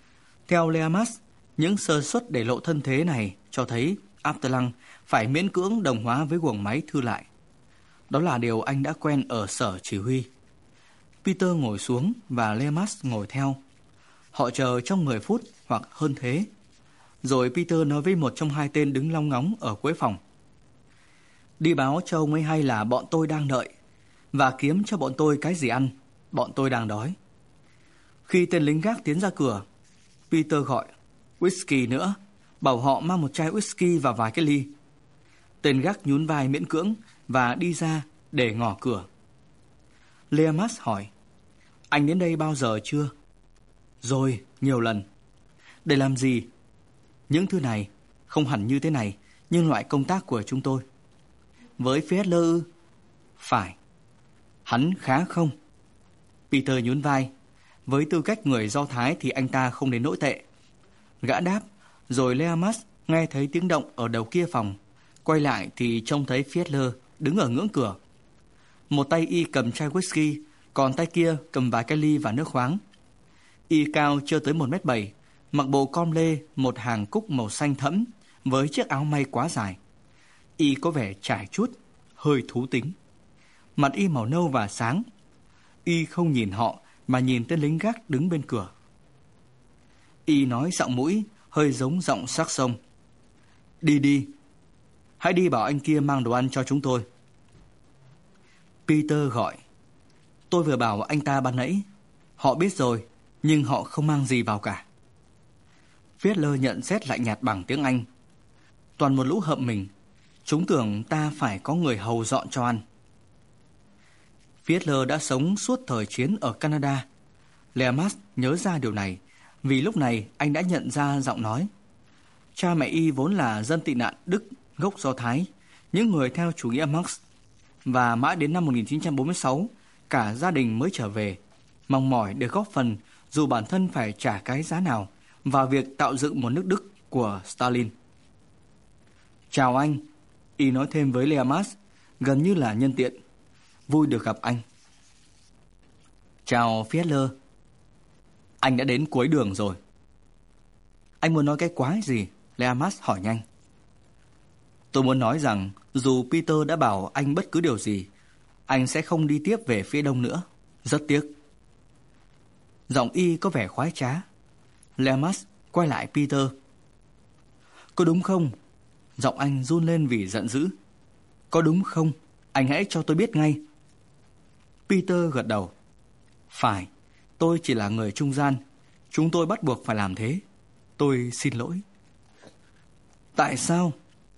B: Theo Leamas, những sơ suất để lộ thân thế này cho thấy Abtelang phải miễn cưỡng đồng hóa với guồng máy thư lại. Đó là điều anh đã quen ở sở chỉ huy. Peter ngồi xuống và Leamas ngồi theo. Họ chờ trong mười phút hoặc hơn thế. Rồi Peter nói với một trong hai tên đứng long ngóng ở cuối phòng: "Đi báo cho ông ấy hay là bọn tôi đang đợi, và kiếm cho bọn tôi cái gì ăn, bọn tôi đang đói." Khi tên lính gác tiến ra cửa, Peter gọi: "Whisky nữa, bảo họ mang một chai whisky và vài cái ly." Tên gác nhún vai miễn cưỡng và đi ra để ngỏ cửa. Leamas hỏi: "Anh đến đây bao giờ chưa?" "Rồi, nhiều lần." "Để làm gì?" "Những thứ này, không hẳn như thế này, nhưng loại công tác của chúng tôi." "Với Fiedler ư?" "Phải." "Hắn khá không?" Peter nhún vai. Với tư cách người Do Thái thì anh ta không đến nỗi tệ. Gã đáp, rồi Leamas nghe thấy tiếng động ở đầu kia phòng. Quay lại thì trông thấy Fiedler đứng ở ngưỡng cửa. Một tay y cầm chai whisky, còn tay kia cầm vài cái ly và nước khoáng. Y cao chưa tới một mét bảy, mặc bộ com lê một hàng cúc màu xanh thẫm với chiếc áo may quá dài. Y có vẻ trải chút, hơi thú tính. Mặt y màu nâu và sáng. Y không nhìn họ mà nhìn tên lính gác đứng bên cửa. Y nói giọng mũi hơi giống giọng Saxon: "Đi đi, hãy đi bảo anh kia mang đồ ăn cho chúng tôi." Peter gọi: "Tôi vừa bảo anh ta ban nãy, họ biết rồi, nhưng họ không mang gì vào cả." Fiedler nhận xét lạnh nhạt bằng tiếng Anh: "Toàn một lũ hậm mình, chúng tưởng ta phải có người hầu dọn cho ăn." Fiedler đã sống suốt thời chiến ở Canada. Leamas nhớ ra điều này vì lúc này anh đã nhận ra giọng nói. Cha mẹ y vốn là dân tị nạn Đức gốc Do Thái, những người theo chủ nghĩa Marx, và mãi đến năm một nghìn chín trăm bốn mươi sáu cả gia đình mới trở về, mong mỏi để góp phần dù bản thân phải trả cái giá nào vào việc tạo dựng một nước Đức của Stalin. "Chào anh," y nói thêm với Leamas, gần như là nhân tiện. "Vui được gặp anh." "Chào Fiedler." "Anh đã đến cuối đường rồi." "Anh muốn nói cái quái gì?" Leamas hỏi nhanh. "Tôi muốn nói rằng dù Peter đã bảo anh bất cứ điều gì, anh sẽ không đi tiếp về phía đông nữa. Rất tiếc." Giọng y có vẻ khoái trá. Leamas quay lại Peter. "Có đúng không?" Giọng anh run lên vì giận dữ. "Có đúng không? Anh hãy cho tôi biết ngay." Peter gật đầu. "Phải, tôi chỉ là người trung gian. Chúng tôi bắt buộc phải làm thế. Tôi xin lỗi." "Tại sao?"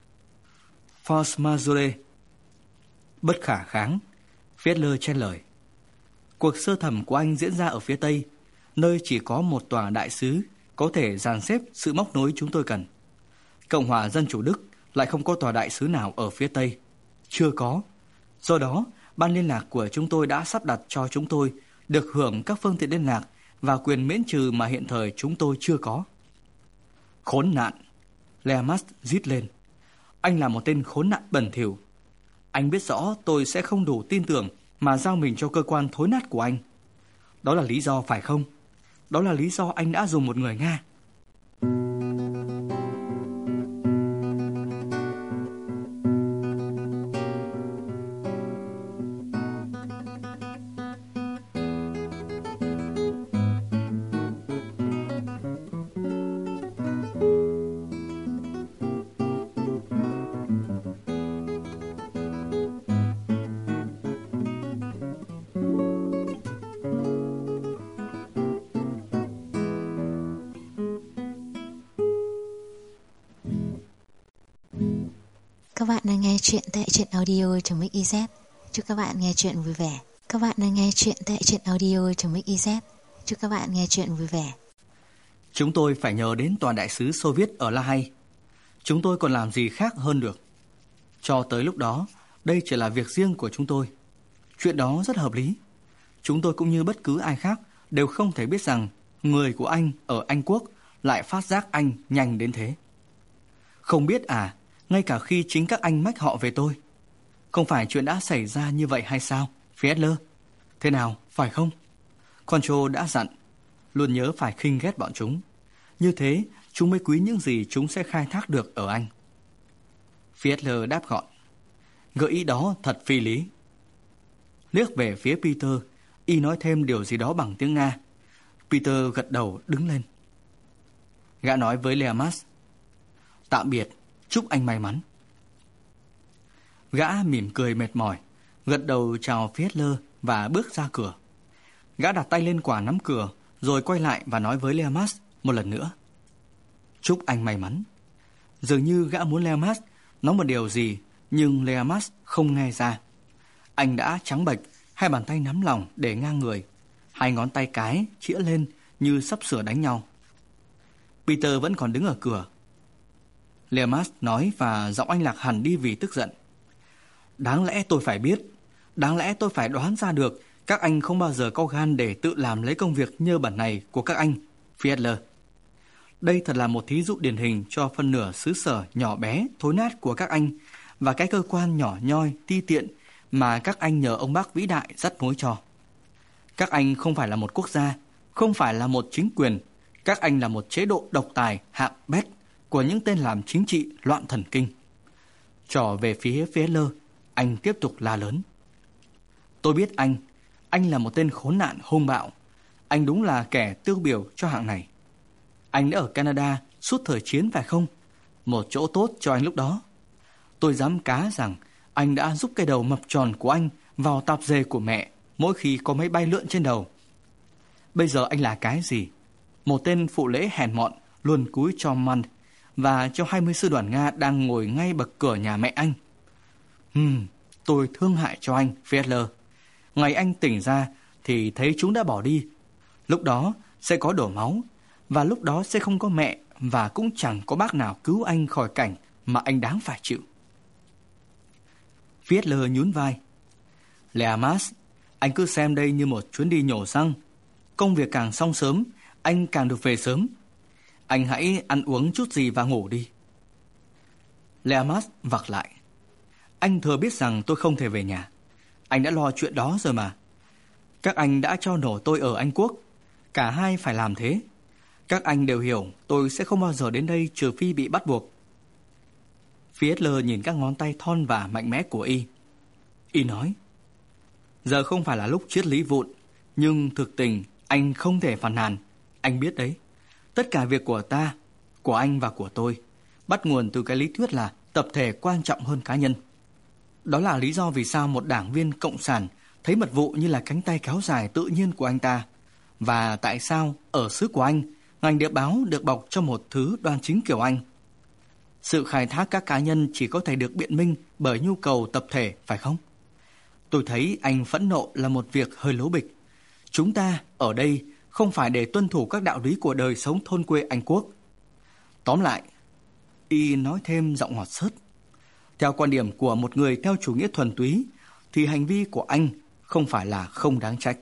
B: "Force majeure." "Bất khả kháng." Fiedler chen lời. "Cuộc sơ thẩm của anh diễn ra ở phía Tây, nơi chỉ có một tòa đại sứ có thể dàn xếp sự móc nối chúng tôi cần. Cộng hòa Dân chủ Đức lại không có tòa đại sứ nào ở phía Tây. Chưa có. Do đó, ban liên lạc của chúng tôi đã sắp đặt cho chúng tôi được hưởng các phương tiện liên lạc và quyền miễn trừ mà hiện thời chúng tôi chưa có." "Khốn nạn!" Leamas rít lên. "Anh là một tên khốn nạn bẩn thỉu. Anh biết rõ tôi sẽ không đủ tin tưởng mà giao mình cho cơ quan thối nát của anh. Đó là lý do phải không? Đó là lý do anh đã dùng một người Nga."
A: Các bạn đang nghe chuyện tại truyện audio.mix.iz. Chúc các bạn nghe chuyện vui vẻ. Các bạn đang nghe chuyện tại truyện audio.mix.iz. Chúc các bạn nghe chuyện vui vẻ.
B: "Chúng tôi phải nhờ đến tòa đại sứ Xô Viết ở La Hay. Chúng tôi còn làm gì khác hơn được. Cho tới lúc đó, đây chỉ là việc riêng của chúng tôi. Chuyện đó rất hợp lý. Chúng tôi cũng như bất cứ ai khác đều không thể biết rằng người của anh ở Anh Quốc lại phát giác anh nhanh đến thế. Không biết à, ngay cả khi chính các anh mách họ về tôi. Không phải chuyện đã xảy ra như vậy hay sao, Fiedler? Thế nào, phải không?" Concho đã dặn, luôn nhớ phải khinh ghét bọn chúng. Như thế, chúng mới quý những gì chúng sẽ khai thác được ở anh. Fiedler đáp gọn. Gợi ý đó thật phi lý. Liếc về phía Peter, y nói thêm điều gì đó bằng tiếng Nga. Peter gật đầu đứng lên. Gã nói với Leamas. Tạm biệt, chúc anh may mắn. Gã mỉm cười mệt mỏi, gật đầu chào Fiedler và bước ra cửa. Gã đặt tay lên quả nắm cửa, rồi quay lại và nói với Leamas một lần nữa. Chúc anh may mắn. Dường như gã muốn Leamas nói một điều gì, nhưng Leamas không nghe ra. Anh đã trắng bệch, hai bàn tay nắm lòng để ngang người, hai ngón tay cái chĩa lên như sắp sửa đánh nhau. Peter vẫn còn đứng ở cửa. Leamas nói và giọng anh lạc hẳn đi vì tức giận. Đáng lẽ tôi phải biết, đáng lẽ tôi phải đoán ra được các anh không bao giờ có gan để tự làm lấy công việc nhơ bẩn này của các anh, Fiedler. Đây thật là một thí dụ điển hình cho phân nửa xứ sở nhỏ bé, thối nát của các anh và cái cơ quan nhỏ nhoi, ti tiện mà các anh nhờ ông bác vĩ đại dắt mối cho. Các anh không phải là một quốc gia, không phải là một chính quyền, các anh là một chế độ độc tài hạng bét của những tên làm chính trị loạn thần kinh. Trỏ về phía Fiedler, anh tiếp tục la lớn. Tôi biết anh, anh là một tên khốn nạn hung bạo. Anh đúng là kẻ tiêu biểu cho hạng này. Anh đã ở Canada suốt thời chiến phải không? Một chỗ tốt cho anh lúc đó. Tôi dám cá rằng anh đã giúp cái đầu mập tròn của anh vào tạp dề của mẹ mỗi khi có máy bay lượn trên đầu. Bây giờ anh là cái gì? Một tên phụ lễ hèn mọn luồn cúi cho Mann và cho hai mươi sư đoàn Nga đang ngồi ngay bậc cửa nhà mẹ anh. Hmm, tôi thương hại cho anh, Fiedler. Ngày anh tỉnh ra thì thấy chúng đã bỏ đi. Lúc đó sẽ có đổ máu, và lúc đó sẽ không có mẹ, và cũng chẳng có bác nào cứu anh khỏi cảnh mà anh đáng phải chịu. Fiedler nhún vai. Leamas, anh cứ xem đây như một chuyến đi nhổ răng. Công việc càng xong sớm, anh càng được về sớm. Anh hãy ăn uống chút gì và ngủ đi. Leamas vặc lại. Anh thừa biết rằng tôi không thể về nhà. Anh đã lo chuyện đó rồi mà. Các anh đã cho nổ tôi ở Anh Quốc. Cả hai phải làm thế. Các anh đều hiểu tôi sẽ không bao giờ đến đây trừ phi bị bắt buộc. Fiedler nhìn các ngón tay thon và mạnh mẽ của y. Y nói, giờ không phải là lúc triết lý vụn, nhưng thực tình anh không thể phàn nàn. Anh biết đấy, tất cả việc của ta, của anh và của tôi bắt nguồn từ cái lý thuyết là tập thể quan trọng hơn cá nhân. Đó là lý do vì sao một đảng viên cộng sản thấy mật vụ như là cánh tay kéo dài tự nhiên của anh ta, và tại sao ở xứ của anh, ngành địa báo được bọc cho một thứ đoan chính kiểu anh. Sự khai thác các cá nhân chỉ có thể được biện minh bởi nhu cầu tập thể, phải không? Tôi thấy anh phẫn nộ là một việc hơi lố bịch. Chúng ta ở đây không phải để tuân thủ các đạo lý của đời sống thôn quê Anh Quốc. Tóm lại, y nói thêm giọng ngọt xớt, theo quan điểm của một người theo chủ nghĩa thuần túy, thì hành vi của anh không phải là không đáng trách.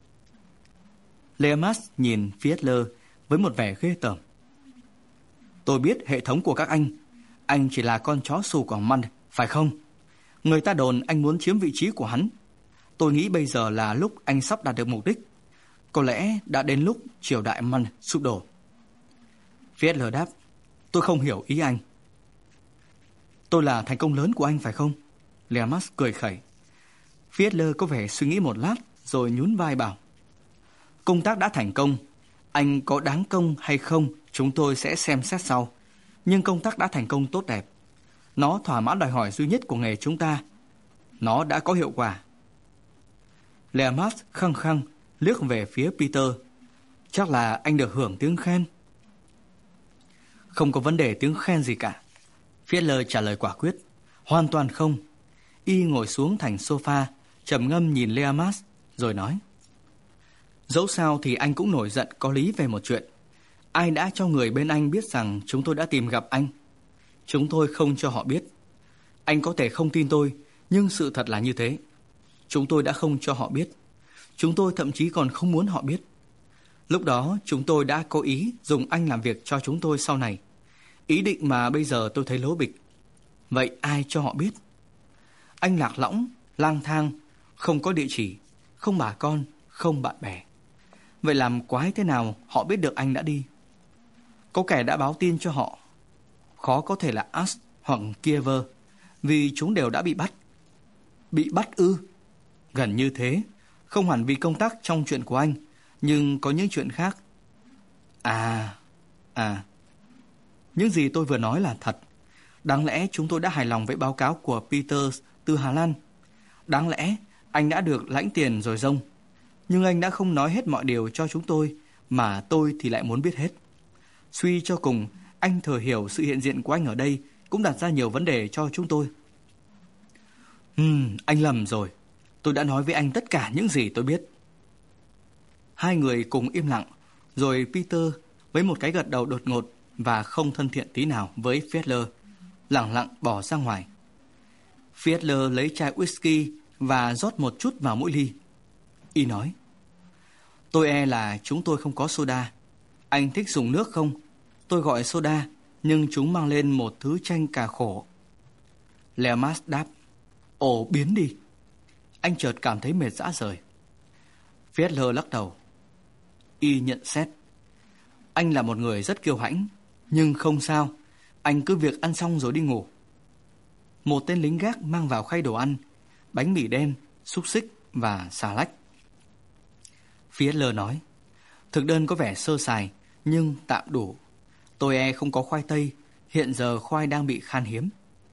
B: Leamas nhìn Fiedler với một vẻ ghê tởm. Tôi biết hệ thống của các anh. Anh chỉ là con chó xù của Mann, phải không? Người ta đồn anh muốn chiếm vị trí của hắn. Tôi nghĩ bây giờ là lúc anh sắp đạt được mục đích. Có lẽ đã đến lúc triều đại Mann sụp đổ. Fiedler đáp, tôi không hiểu ý anh. Tôi là thành công lớn của anh phải không? Leamas cười khẩy. Fiedler có vẻ suy nghĩ một lát rồi nhún vai bảo, công tác đã thành công. Anh có đáng công hay không chúng tôi sẽ xem xét sau. Nhưng công tác đã thành công tốt đẹp. Nó thỏa mãn đòi hỏi duy nhất của nghề chúng ta. Nó đã có hiệu quả. Leamas khăng khăng liếc về phía Peter. Chắc là anh được hưởng tiếng khen. Không có vấn đề tiếng khen gì cả. Fiedler trả lời quả quyết. Hoàn toàn không. Y ngồi xuống thành sofa, trầm ngâm nhìn Leamas, rồi nói, dẫu sao thì anh cũng nổi giận có lý về một chuyện. Ai đã cho người bên anh biết rằng chúng tôi đã tìm gặp anh? Chúng tôi không cho họ biết. Anh có thể không tin tôi, nhưng sự thật là như thế. Chúng tôi đã không cho họ biết. Chúng tôi thậm chí còn không muốn họ biết. Lúc đó chúng tôi đã có ý dùng anh làm việc cho chúng tôi sau này. Ý định mà bây giờ tôi thấy lố bịch. Vậy ai cho họ biết? Anh lạc lõng, lang thang, không có địa chỉ, không bà con, không bạn bè. Vậy làm quái thế nào họ biết được anh đã đi? Có kẻ đã báo tin cho họ. Khó có thể là Ast hoặc Kiever, vì chúng đều đã bị bắt. Bị bắt ư? Gần như thế. Không hẳn vì công tác trong chuyện của anh, nhưng có những chuyện khác. À, à, những gì tôi vừa nói là thật. Đáng lẽ chúng tôi đã hài lòng với báo cáo của Peters từ Hà Lan. Đáng lẽ anh đã được lãnh tiền rồi dông. Nhưng anh đã không nói hết mọi điều cho chúng tôi, mà tôi thì lại muốn biết hết. Suy cho cùng, anh thừa hiểu sự hiện diện của anh ở đây cũng đặt ra nhiều vấn đề cho chúng tôi. Hmm, anh lầm rồi. Tôi đã nói với anh tất cả những gì tôi biết. Hai người cùng im lặng, rồi Peter với một cái gật đầu đột ngột và không thân thiện tí nào với Fiedler, lẳng lặng bỏ ra ngoài. Fiedler lấy chai whisky và rót một chút vào mỗi ly. Y nói: Tôi e là chúng tôi không có soda. Anh thích dùng nước không? Tôi gọi soda, nhưng chúng mang lên một thứ chanh cà khổ. Lemas đáp: Ồ, biến đi. Anh chợt cảm thấy mệt rã rời. Fiedler lắc đầu. Y nhận xét: Anh là một người rất kiêu hãnh, nhưng không sao. Anh cứ việc ăn xong rồi đi ngủ. Một tên lính gác mang vào khay đồ ăn, bánh mì đen, xúc xích và xà lách. Fiedler nói: Thực đơn có vẻ sơ sài, nhưng tạm đủ. Tôi e không có khoai tây. Hiện giờ khoai đang bị khan hiếm.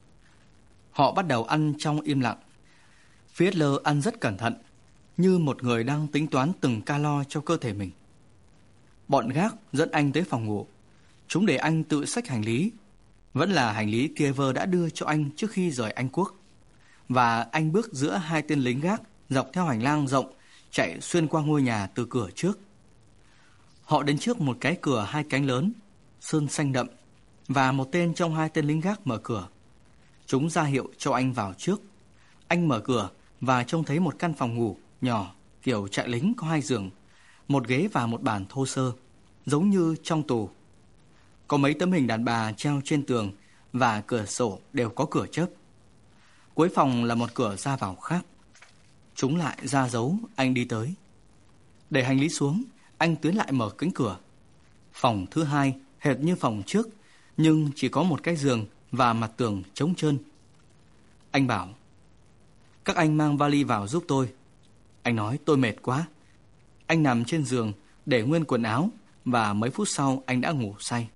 B: Họ bắt đầu ăn trong im lặng. Fiedler ăn rất cẩn thận, như một người đang tính toán từng calo cho cơ thể mình. Bọn gác dẫn anh tới phòng ngủ. Chúng để anh tự xách hành lý. Vẫn là hành lý Kiever đã đưa cho anh trước khi rời Anh Quốc. Và anh bước giữa hai tên lính gác, dọc theo hành lang rộng, chạy xuyên qua ngôi nhà từ cửa trước. Họ đến trước một cái cửa hai cánh lớn, sơn xanh đậm, và một tên trong hai tên lính gác mở cửa. Chúng ra hiệu cho anh vào trước. Anh mở cửa và trông thấy một căn phòng ngủ nhỏ, kiểu trại lính có hai giường, một ghế và một bàn thô sơ, giống như trong tù. Có mấy tấm hình đàn bà treo trên tường và cửa sổ đều có cửa chớp. Cuối phòng là một cửa ra vào khác. Chúng lại ra dấu anh đi tới. Để hành lý xuống, anh tiến lại mở cánh cửa. Phòng thứ hai hệt như phòng trước, nhưng chỉ có một cái giường và mặt tường trống trơn. Anh bảo: Các anh mang vali vào giúp tôi. Anh nói: Tôi mệt quá. Anh nằm trên giường để nguyên quần áo, và mấy phút sau anh đã ngủ say.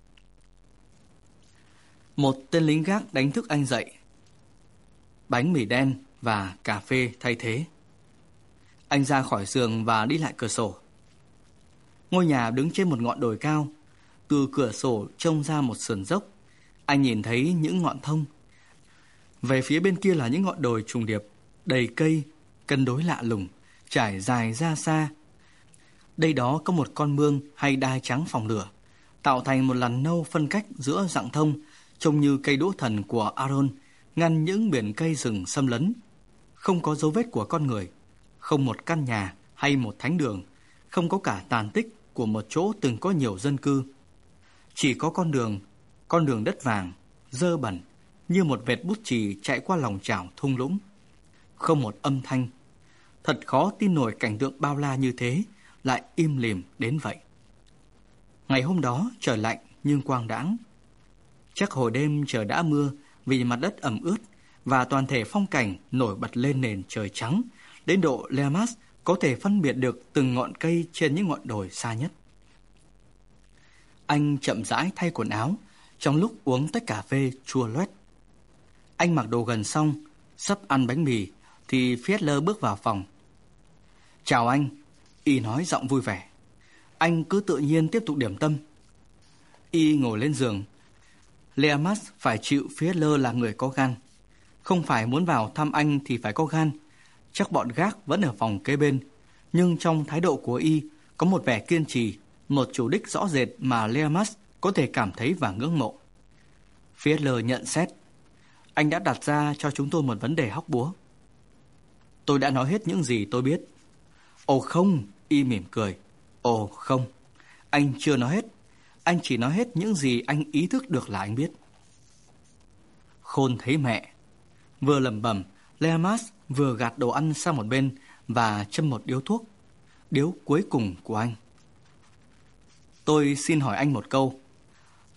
B: Một tên lính gác đánh thức anh dậy. Bánh mì đen và cà phê thay thế. Anh ra khỏi giường và đi lại cửa sổ. Ngôi nhà đứng trên một ngọn đồi cao. Từ cửa sổ trông ra một sườn dốc. Anh nhìn thấy những ngọn thông. Về phía bên kia là những ngọn đồi trùng điệp, đầy cây, cân đối lạ lùng, trải dài ra xa. Đây đó có một con mương hay đai trắng phòng lửa, tạo thành một làn nâu phân cách giữa rặng thông, trông như cây đũa thần của Aaron, ngăn những biển cây rừng xâm lấn. Không có dấu vết của con người, không một căn nhà hay một thánh đường, không có cả tàn tích của một chỗ từng có nhiều dân cư. Chỉ có con đường, con đường đất vàng, dơ bẩn, như một vệt bút chì chạy qua lòng chảo thung lũng. Không một âm thanh. Thật khó tin nổi cảnh tượng bao la như thế lại im lìm đến vậy. Ngày hôm đó trời lạnh nhưng quang đãng. Chắc hồi đêm trời đã mưa vì mặt đất ẩm ướt, và toàn thể phong cảnh nổi bật lên nền trời trắng, đến độ Lemas có thể phân biệt được từng ngọn cây trên những ngọn đồi xa nhất. Anh chậm rãi thay quần áo trong lúc uống tách cà phê chua loét. Anh mặc đồ gần xong, sắp ăn bánh mì, thì Fiedler bước vào phòng. Chào anh, Y nói giọng vui vẻ. Anh cứ tự nhiên tiếp tục điểm tâm. Y ngồi lên giường. Lemas phải chịu Fiedler là người có gan. Không phải muốn vào thăm anh thì phải có gan. Chắc bọn gác vẫn ở phòng kế bên, nhưng trong thái độ của Y có một vẻ kiên trì, một chủ đích rõ rệt mà Lemas có thể cảm thấy và ngưỡng mộ. Fiedler nhận xét: Anh đã đặt ra cho chúng tôi một vấn đề hóc búa. Tôi đã nói hết những gì tôi biết. Ồ không, Y mỉm cười. Ồ không, anh chưa nói hết. Anh chỉ nói hết những gì anh ý thức được là anh biết. Khôn thấy mẹ. Vừa lẩm bẩm, Lemas vừa gạt đồ ăn sang một bên và châm một điếu thuốc, điếu cuối cùng của anh. Tôi xin hỏi anh một câu.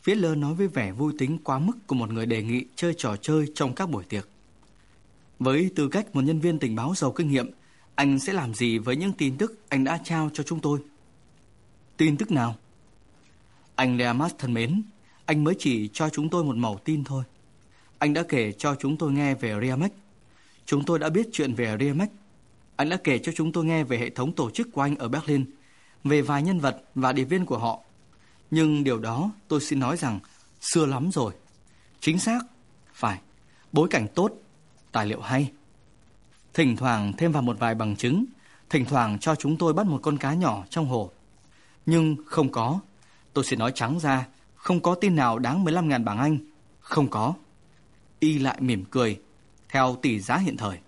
B: Fiedler nói với vẻ vui tính quá mức của một người đề nghị chơi trò chơi trong các buổi tiệc. Với tư cách một nhân viên tình báo giàu kinh nghiệm, anh sẽ làm gì với những tin tức anh đã trao cho chúng tôi? Tin tức nào? Anh Leamas thân mến, anh mới chỉ cho chúng tôi một mẩu tin thôi. Anh đã kể cho chúng tôi nghe về Riamec. Chúng tôi đã biết chuyện về Riamec. Anh đã kể cho chúng tôi nghe về hệ thống tổ chức của anh ở Berlin, về vài nhân vật và điệp viên của họ. Nhưng điều đó tôi xin nói rằng xưa lắm rồi. Chính xác, phải, bối cảnh tốt, tài liệu hay. Thỉnh thoảng thêm vào một vài bằng chứng, thỉnh thoảng cho chúng tôi bắt một con cá nhỏ trong hồ. Nhưng không có, tôi xin nói trắng ra, không có tin nào đáng mười lăm nghìn bảng Anh. Không có. Y lại mỉm cười, theo tỷ giá hiện thời.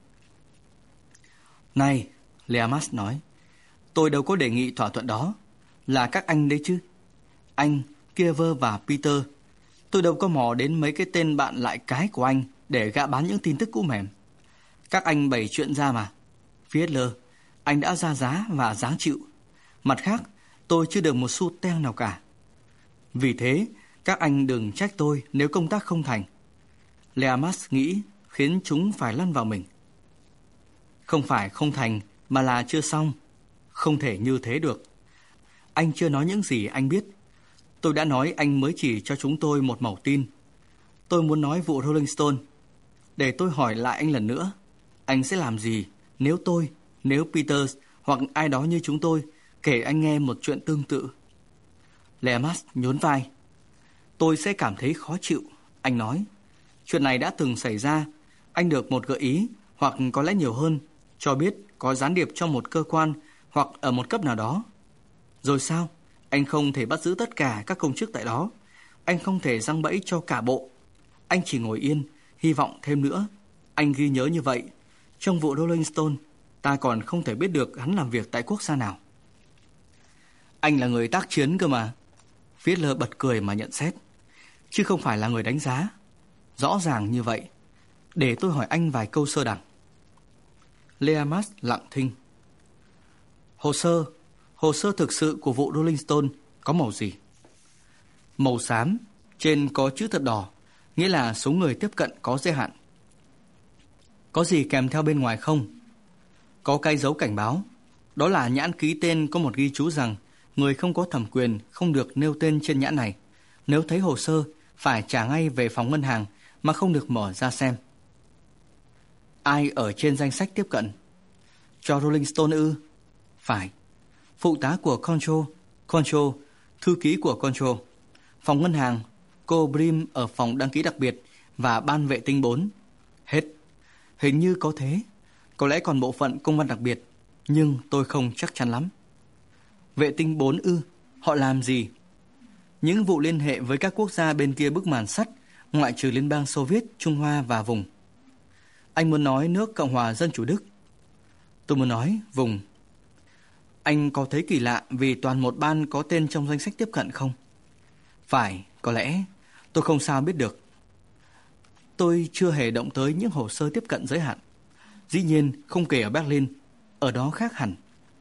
B: Này, Leamas nói, tôi đâu có đề nghị thỏa thuận đó. Là các anh đấy chứ. Anh, Kiever và Peter. Tôi đâu có mò đến mấy cái tên bạn lại cái của anh để gạ bán những tin tức cũ mềm. Các anh bày chuyện ra mà. Fiedler, anh đã ra giá và dáng chịu. Mặt khác, tôi chưa được một xu teng nào cả. Vì thế, các anh đừng trách tôi nếu công tác không thành. Leamas nghĩ khiến chúng phải lăn vào mình. Không phải không thành, mà là chưa xong. Không thể như thế được. Anh chưa nói những gì anh biết. Tôi đã nói anh mới chỉ cho chúng tôi một mẩu tin. Tôi muốn nói vụ Rolling Stone. Để tôi hỏi lại anh lần nữa. Anh sẽ làm gì nếu tôi, nếu Peters hoặc ai đó như chúng tôi kể anh nghe một chuyện tương tự? Leamas nhún vai. Tôi sẽ cảm thấy khó chịu, anh nói. Chuyện này đã từng xảy ra. Anh được một gợi ý, hoặc có lẽ nhiều hơn, cho biết có gián điệp trong một cơ quan hoặc ở một cấp nào đó. Rồi sao? Anh không thể bắt giữ tất cả các công chức tại đó. Anh không thể giăng bẫy cho cả bộ. Anh chỉ ngồi yên, hy vọng thêm nữa. Anh ghi nhớ như vậy. Trong vụ Rolling Stone, ta còn không thể biết được hắn làm việc tại quốc gia nào. Anh là người tác chiến cơ mà. Fiedler bật cười mà nhận xét, chứ không phải là người đánh giá. Rõ ràng như vậy. Để tôi hỏi anh vài câu sơ đẳng. Leamas lặng thinh. Hồ sơ, hồ sơ thực sự của vụ Rolling Stone có màu gì? Màu xám, trên có chữ thật đỏ, nghĩa là số người tiếp cận có giới hạn. Có gì kèm theo bên ngoài không? Có cái dấu cảnh báo. Đó là nhãn ký tên có một ghi chú rằng người không có thẩm quyền không được nêu tên trên nhãn này. Nếu thấy hồ sơ, phải trả ngay về phòng ngân hàng mà không được mở ra xem. Ai ở trên danh sách tiếp cận? Cho Rolling Stone ư? Phải. Phụ tá của Control, Control, thư ký của Control, phòng ngân hàng, cô Brim ở phòng đăng ký đặc biệt và ban vệ tinh bốn. Hết. Hình như có thế. Có lẽ còn bộ phận công văn đặc biệt, nhưng tôi không chắc chắn lắm. Vệ tinh bốn ư? Họ làm gì? Những vụ liên hệ với các quốc gia bên kia bức màn sắt, ngoại trừ Liên bang Xô Viết, Trung Hoa và vùng. Anh muốn nói nước Cộng hòa Dân chủ Đức. Tôi muốn nói vùng. Anh có thấy kỳ lạ vì toàn một ban có tên trong danh sách tiếp cận không? Phải, có lẽ. Tôi không sao biết được. Tôi chưa hề động tới những hồ sơ tiếp cận giới hạn. Dĩ nhiên không kể ở Berlin. Ở đó khác hẳn.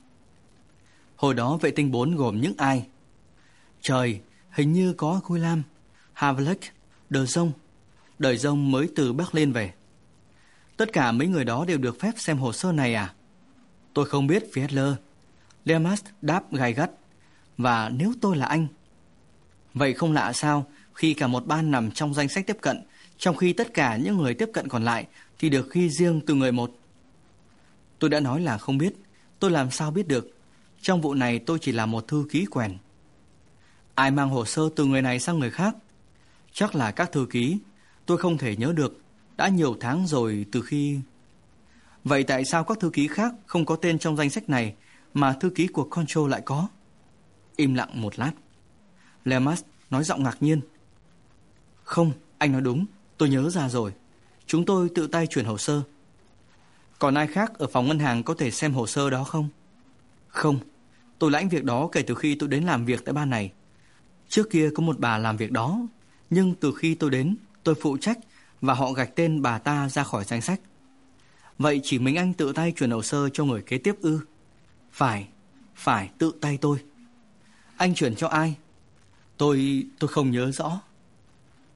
B: Hồi đó vệ tinh bốn gồm những ai? Trời, hình như có Guilam, Havlik, Đời Dông. Đời Dông mới từ Berlin về. Tất cả mấy người đó đều được phép xem hồ sơ này à? Tôi không biết, Fiedler. Leamas đáp gay gắt. Và nếu tôi là anh? Vậy không lạ sao khi cả một ban nằm trong danh sách tiếp cận, trong khi tất cả những người tiếp cận còn lại thì được ghi riêng từ người một. Tôi đã nói là không biết. Tôi làm sao biết được? Trong vụ này tôi chỉ là một thư ký quèn. Ai mang hồ sơ từ người này sang người khác? Chắc là các thư ký. Tôi không thể nhớ được. Đã nhiều tháng rồi từ khi... Vậy tại sao các thư ký khác không có tên trong danh sách này mà thư ký của Control lại có? Im lặng một lát. Leamas nói giọng ngạc nhiên. Không, anh nói đúng. Tôi nhớ ra rồi. Chúng tôi tự tay chuyển hồ sơ. Còn ai khác ở phòng ngân hàng có thể xem hồ sơ đó không? Không. Tôi lãnh việc đó kể từ khi tôi đến làm việc tại ban này. Trước kia có một bà làm việc đó, nhưng từ khi tôi đến, tôi phụ trách và họ gạch tên bà ta ra khỏi danh sách. Vậy chỉ mình anh tự tay chuyển hồ sơ cho người kế tiếp ư? Phải, phải tự tay tôi. Anh chuyển cho ai? Tôi, tôi không nhớ rõ.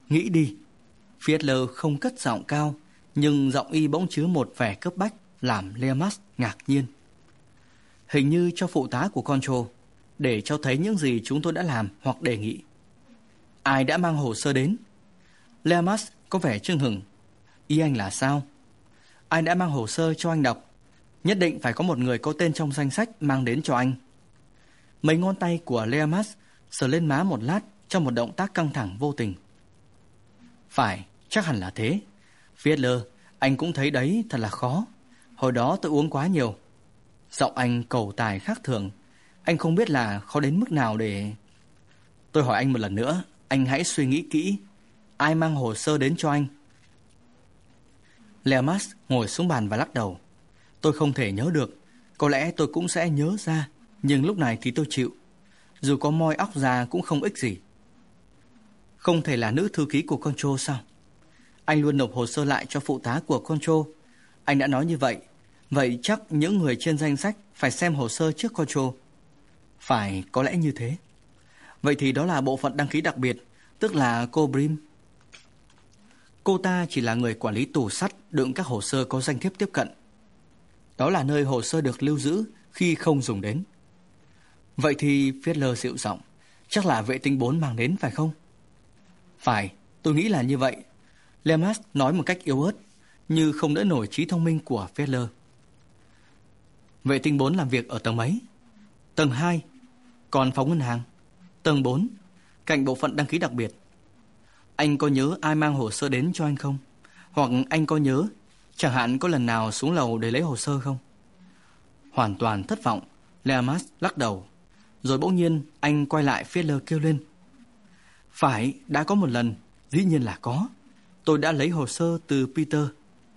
B: Nghĩ đi. Fiedler không cất giọng cao, nhưng giọng y bỗng chứa một vẻ cấp bách làm Leamas ngạc nhiên. Hình như cho phụ tá của Control, để cho thấy những gì chúng tôi đã làm hoặc đề nghị. Ai đã mang hồ sơ đến? Leamas có vẻ chưng hửng. Ý anh là sao? Ai đã mang hồ sơ cho anh đọc? Nhất định phải có một người có tên trong danh sách mang đến cho anh. Mấy ngón tay của Leamas sờ lên má một lát trong một động tác căng thẳng vô tình. Phải, chắc hẳn là thế. Fiedler, anh cũng thấy đấy, thật là khó. Hồi đó tôi uống quá nhiều. Giọng anh cầu tài khác thường. Anh không biết là khó đến mức nào để... Tôi hỏi anh một lần nữa, anh hãy suy nghĩ kỹ. Ai mang hồ sơ đến cho anh? Leamas ngồi xuống bàn và lắc đầu. Tôi không thể nhớ được. Có lẽ tôi cũng sẽ nhớ ra, nhưng lúc này thì tôi chịu. Dù có moi óc ra cũng không ích gì. Không thể là nữ thư ký của Control sao? Anh luôn nộp hồ sơ lại cho phụ tá của Control. Anh đã nói như vậy. Vậy chắc những người trên danh sách phải xem hồ sơ trước Control. Phải, có lẽ như thế. Vậy thì đó là bộ phận đăng ký đặc biệt, tức là cô Brim. Cô ta chỉ là người quản lý tủ sắt đựng các hồ sơ có danh thiếp tiếp cận. Đó là nơi hồ sơ được lưu giữ khi không dùng đến. Vậy thì Fiedler dịu giọng, chắc là vệ tinh bốn mang đến phải không? Phải, tôi nghĩ là như vậy. Leamas nói một cách yếu ớt, như không đỡ nổi trí thông minh của Fiedler. Vệ tinh bốn làm việc ở tầng mấy? Tầng hai. Còn phòng ngân hàng? Tầng bốn, cạnh bộ phận đăng ký đặc biệt. Anh có nhớ ai mang hồ sơ đến cho anh không? Hoặc anh có nhớ, chẳng hạn có lần nào xuống lầu để lấy hồ sơ không? Hoàn toàn thất vọng, Leamas lắc đầu. Rồi bỗng nhiên anh quay lại Fiedler kêu lên. Phải, đã có một lần, dĩ nhiên là có. Tôi đã lấy hồ sơ từ Peter.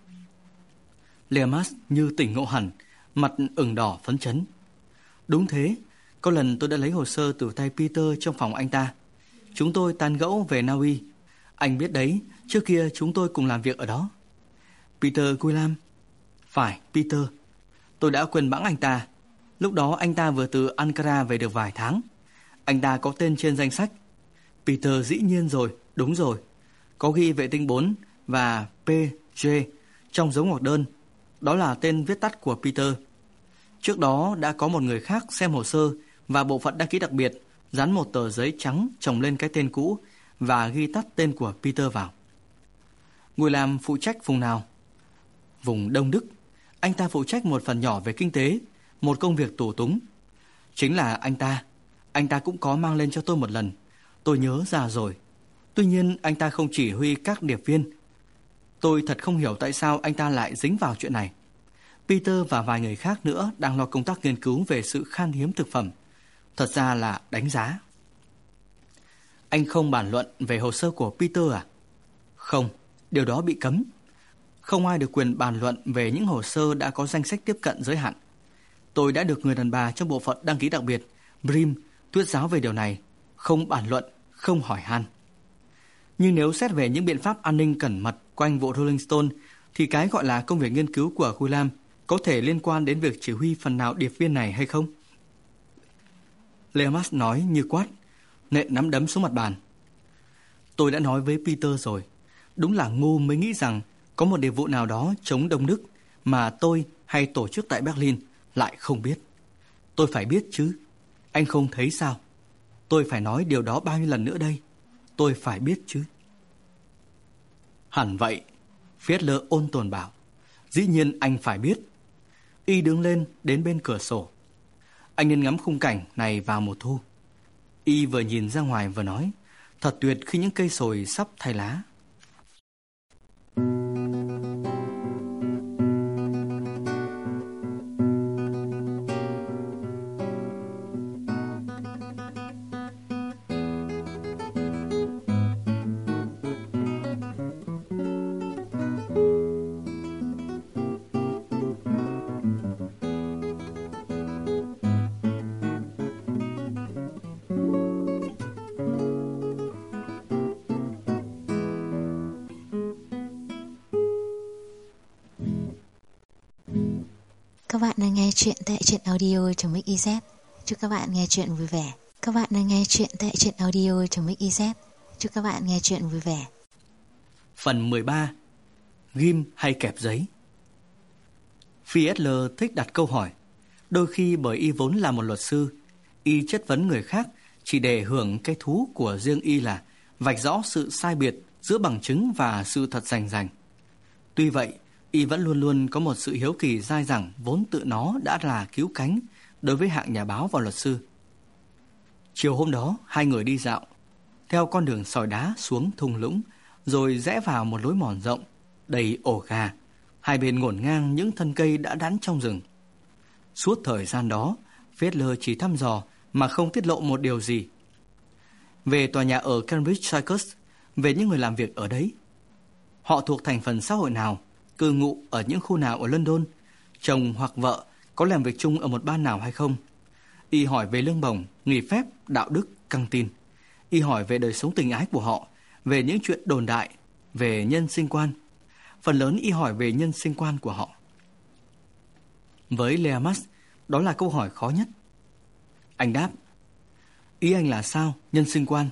B: Leamas như tỉnh ngộ hẳn, mặt ửng đỏ phấn chấn. Đúng thế, có lần tôi đã lấy hồ sơ từ tay Peter trong phòng anh ta. Chúng tôi tán gẫu về Na Uy. Anh biết đấy, trước kia chúng tôi cùng làm việc ở đó. Peter Guillam. Phải, Peter. Tôi đã quên bẵng anh ta. Lúc đó anh ta vừa từ Ankara về được vài tháng. Anh ta có tên trên danh sách. Peter dĩ nhiên rồi, đúng rồi. Có ghi vệ tinh bốn và pê giê trong dấu ngoặc đơn. Đó là tên viết tắt của Peter. Trước đó đã có một người khác xem hồ sơ và bộ phận đăng ký đặc biệt dán một tờ giấy trắng chồng lên cái tên cũ và ghi tắt tên của Peter vào. Người làm phụ trách vùng nào? Vùng Đông Đức. Anh ta phụ trách một phần nhỏ về kinh tế, một công việc tù túng. Chính là anh ta. Anh ta cũng có mang lên cho tôi một lần. Tôi nhớ ra rồi. Tuy nhiên anh ta không chỉ huy các điệp viên. Tôi thật không hiểu tại sao anh ta lại dính vào chuyện này. Peter và vài người khác nữa đang lo công tác nghiên cứu về sự khan hiếm thực phẩm. Thật ra là đánh giá. Anh không bàn luận về hồ sơ của Peter à? Không, điều đó bị cấm. Không ai được quyền bàn luận về những hồ sơ đã có danh sách tiếp cận giới hạn. Tôi đã được người đàn bà trong bộ phận đăng ký đặc biệt, Brim, thuyết giáo về điều này. Không bàn luận, không hỏi han. Nhưng nếu xét về những biện pháp an ninh cẩn mật quanh vụ Rolling Stone, thì cái gọi là công việc nghiên cứu của Guillam có thể liên quan đến việc chỉ huy phần nào điệp viên này hay không? Leamas nói như quát, nện nắm đấm xuống mặt bàn. Tôi đã nói với Peter rồi. Đúng là ngu mới nghĩ rằng có một điệp vụ nào đó chống Đông Đức mà tôi hay tổ chức tại Berlin lại không biết. Tôi phải biết chứ. Anh không thấy sao? Tôi phải nói điều đó bao nhiêu lần nữa đây? Tôi phải biết chứ. Hẳn vậy, Fiedler ôn tồn bảo. Dĩ nhiên anh phải biết. Y đứng lên đến bên cửa sổ. Anh nên ngắm khung cảnh này vào mùa thu. Y vừa nhìn ra ngoài vừa nói, thật tuyệt khi những cây sồi sắp thay lá.
A: Các bạn đang nghe chuyện tại truyện audio.mixyz. Chúc các bạn nghe chuyện vui vẻ. Các bạn đang nghe chuyện tại truyện audio.mixyz. Chúc các bạn nghe chuyện vui vẻ.
B: Phần mười ba. Ghim hay kẹp giấy. Fiedler thích đặt câu hỏi. Đôi khi bởi y vốn là một luật sư, y chất vấn người khác chỉ để hưởng cái thú của riêng y là vạch rõ sự sai biệt giữa bằng chứng và sự thật rành rành. Tuy vậy, y vẫn luôn luôn có một sự hiếu kỳ dai dẳng vốn tự nó đã là cứu cánh đối với hạng nhà báo và luật sư. Chiều hôm đó, hai người đi dạo theo con đường sỏi đá xuống thung lũng, rồi rẽ vào một lối mòn rộng đầy ổ gà, hai bên ngổn ngang những thân cây đã đắn trong rừng. Suốt thời gian đó, Fiedler chỉ thăm dò mà không tiết lộ một điều gì. Về tòa nhà ở Cambridge Circus, về những người làm việc ở đấy. Họ thuộc thành phần xã hội nào, cư ngụ ở những khu nào ở London, chồng hoặc vợ có làm việc chung ở một ban nào hay không. Y hỏi về lương bổng, nghỉ phép, đạo đức, căng tin. Y hỏi về đời sống tình ái của họ, về những chuyện đồn đại, về nhân sinh quan. Phần lớn y hỏi về nhân sinh quan của họ. Với Leamas, đó là câu hỏi khó nhất. Anh đáp, ý anh là sao, nhân sinh quan?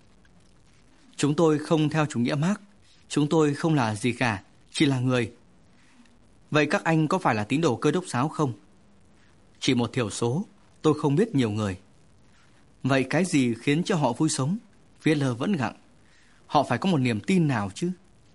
B: Chúng tôi không theo chủ nghĩa Marx, chúng tôi không là gì cả, chỉ là người. Vậy các anh có phải là tín đồ Cơ đốc giáo không? Chỉ một thiểu số, tôi không biết nhiều người. Vậy cái gì khiến cho họ vui sống? Fiedler vẫn gặng. Họ phải có một niềm tin nào chứ?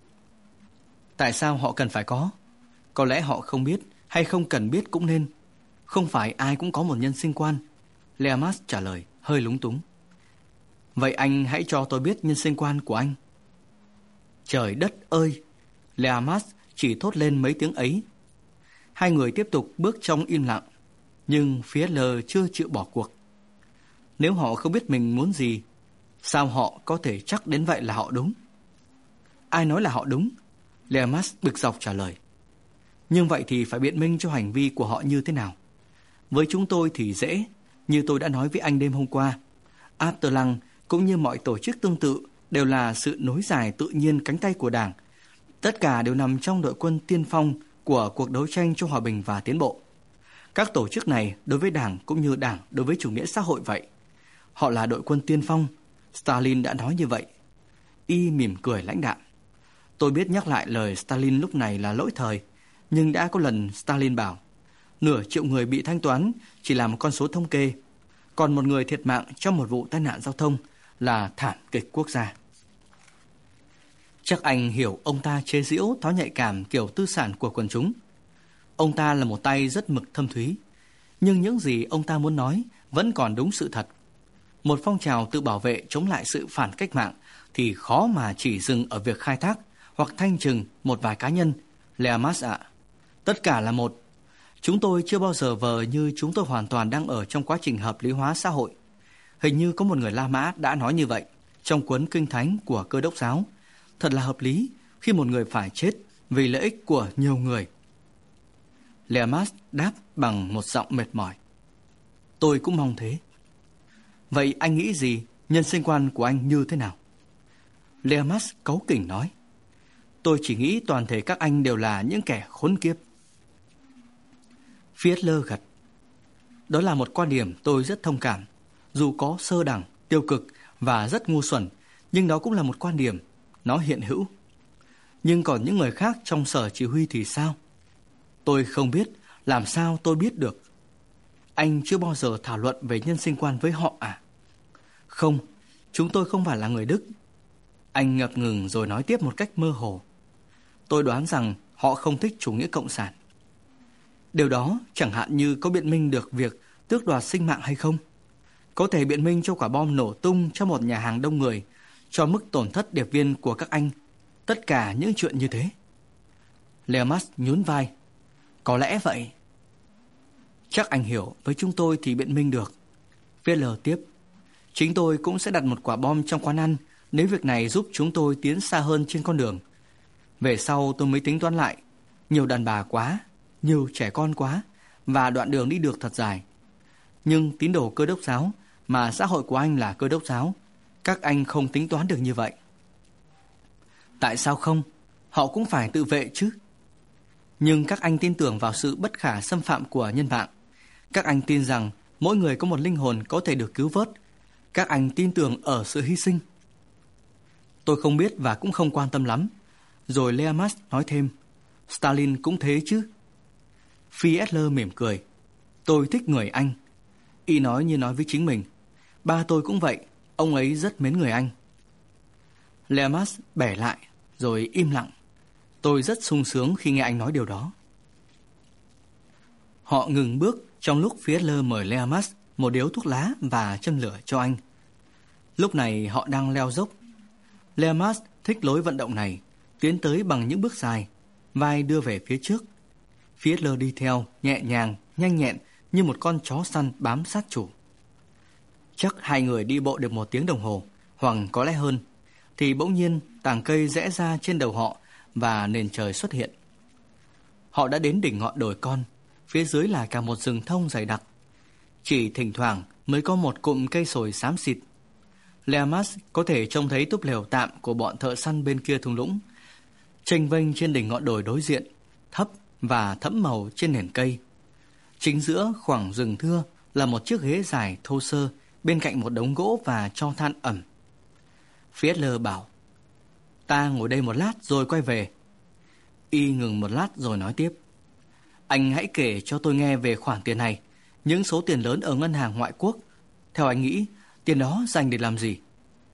B: Tại sao họ cần phải có? Có lẽ họ không biết, hay không cần biết cũng nên. Không phải ai cũng có một nhân sinh quan. Leamas trả lời, hơi lúng túng. Vậy anh hãy cho tôi biết nhân sinh quan của anh. Trời đất ơi! Leamas chỉ thốt lên mấy tiếng ấy. Hai người tiếp tục bước trong im lặng. Nhưng Fiedler chưa chịu bỏ cuộc. Nếu họ không biết mình muốn gì, sao họ có thể chắc đến vậy là họ đúng? Ai nói là họ đúng? Leamas bực dọc trả lời. Nhưng vậy thì phải biện minh cho hành vi của họ như thế nào? Với chúng tôi thì dễ, như tôi đã nói với anh đêm hôm qua. Afterlang cũng như mọi tổ chức tương tự đều là sự nối dài tự nhiên cánh tay của Đảng. Tất cả đều nằm trong đội quân tiên phong của cuộc đấu tranh cho hòa bình và tiến bộ. Các tổ chức này đối với Đảng cũng như Đảng đối với chủ nghĩa xã hội vậy. Họ là đội quân tiên phong. Stalin đã nói như vậy. Y mỉm cười lãnh đạm. Tôi biết nhắc lại lời Stalin lúc này là lỗi thời, nhưng đã có lần Stalin bảo nửa triệu người bị thanh toán chỉ là một con số thống kê, còn một người thiệt mạng trong một vụ tai nạn giao thông là thảm kịch quốc gia. Chắc anh hiểu ông ta chế giễu thói nhạy cảm kiểu tư sản của quần chúng. Ông ta là một tay rất mực thâm thúy, nhưng những gì ông ta muốn nói vẫn còn đúng sự thật. Một phong trào tự bảo vệ chống lại sự phản cách mạng thì khó mà chỉ dừng ở việc khai thác hoặc thanh trừng một vài cá nhân. Leamas ạ, tất cả là một. Chúng tôi chưa bao giờ vờ như chúng tôi hoàn toàn đang ở trong quá trình hợp lý hóa xã hội. Hình như có một người La Mã đã nói như vậy trong cuốn Kinh Thánh của Cơ đốc giáo. Thật là hợp lý khi một người phải chết vì lợi ích của nhiều người. Leamas đáp bằng một giọng mệt mỏi. Tôi cũng mong thế. Vậy anh nghĩ gì, nhân sinh quan của anh như thế nào? Leamas cáu kỉnh nói. Tôi chỉ nghĩ toàn thể các anh đều là những kẻ khốn kiếp. Fiedler gật. Đó là một quan điểm tôi rất thông cảm. Dù có sơ đẳng, tiêu cực và rất ngu xuẩn, nhưng đó cũng là một quan điểm. Nó hiện hữu. Nhưng còn những người khác trong sở chỉ huy thì sao? Tôi không biết. Làm sao tôi biết được? Anh chưa bao giờ thảo luận về nhân sinh quan với họ à? Không, chúng tôi không phải là người Đức. Anh ngập ngừng rồi nói tiếp một cách mơ hồ. Tôi đoán rằng họ không thích chủ nghĩa cộng sản. Điều đó chẳng hạn như có biện minh được việc tước đoạt sinh mạng hay không? Có thể biện minh cho quả bom nổ tung trong một nhà hàng đông người, cho mức tổn thất điệp viên của các anh. Tất cả những chuyện như thế. Leamas nhún vai. Có lẽ vậy. Chắc anh hiểu, với chúng tôi thì biện minh được. Fiedler tiếp. Chính tôi cũng sẽ đặt một quả bom trong quán ăn nếu việc này giúp chúng tôi tiến xa hơn trên con đường. Về sau tôi mới tính toán lại. Nhiều đàn bà quá, nhiều trẻ con quá, và đoạn đường đi được thật dài. Nhưng tín đồ Cơ đốc giáo, mà xã hội của anh là Cơ đốc giáo, các anh không tính toán được như vậy. Tại sao không? Họ cũng phải tự vệ chứ. Nhưng các anh tin tưởng vào sự bất khả xâm phạm của nhân mạng. Các anh tin rằng mỗi người có một linh hồn có thể được cứu vớt. Các anh tin tưởng ở sự hy sinh. Tôi không biết và cũng không quan tâm lắm. Rồi Leamas nói thêm, Stalin cũng thế chứ. Fiedler mỉm cười. Tôi thích người Anh. Y nói như nói với chính mình. Ba tôi cũng vậy, ông ấy rất mến người Anh. Leamas bẻ lại, rồi im lặng. Tôi rất sung sướng khi nghe anh nói điều đó. Họ ngừng bước trong lúc Fiedler mời Leamas một điếu thuốc lá và châm lửa cho anh. Lúc này họ đang leo dốc. Leamas thích lối vận động này, tiến tới bằng những bước dài, vai đưa về phía trước. Fiedler đi theo, nhẹ nhàng, nhanh nhẹn như một con chó săn bám sát chủ. Chắc hai người đi bộ được một tiếng đồng hồ, hoặc có lẽ hơn, thì bỗng nhiên tàng cây rẽ ra trên đầu họ và nền trời xuất hiện. Họ đã đến đỉnh ngọn đồi con, phía dưới là cả một rừng thông dày đặc. Chỉ thỉnh thoảng mới có một cụm cây sồi xám xịt. Leamas có thể trông thấy túp lều tạm của bọn thợ săn bên kia thung lũng, chênh vênh trên đỉnh ngọn đồi đối diện, thấp và thẫm màu trên nền cây. Chính giữa khoảng rừng thưa là một chiếc ghế dài thô sơ bên cạnh một đống gỗ và tro than ẩm. Fiedler bảo, ta ngồi đây một lát rồi quay về. Y ngừng một lát rồi nói tiếp, anh hãy kể cho tôi nghe về khoản tiền này, những số tiền lớn ở ngân hàng ngoại quốc. Theo anh nghĩ, tiền đó dành để làm gì?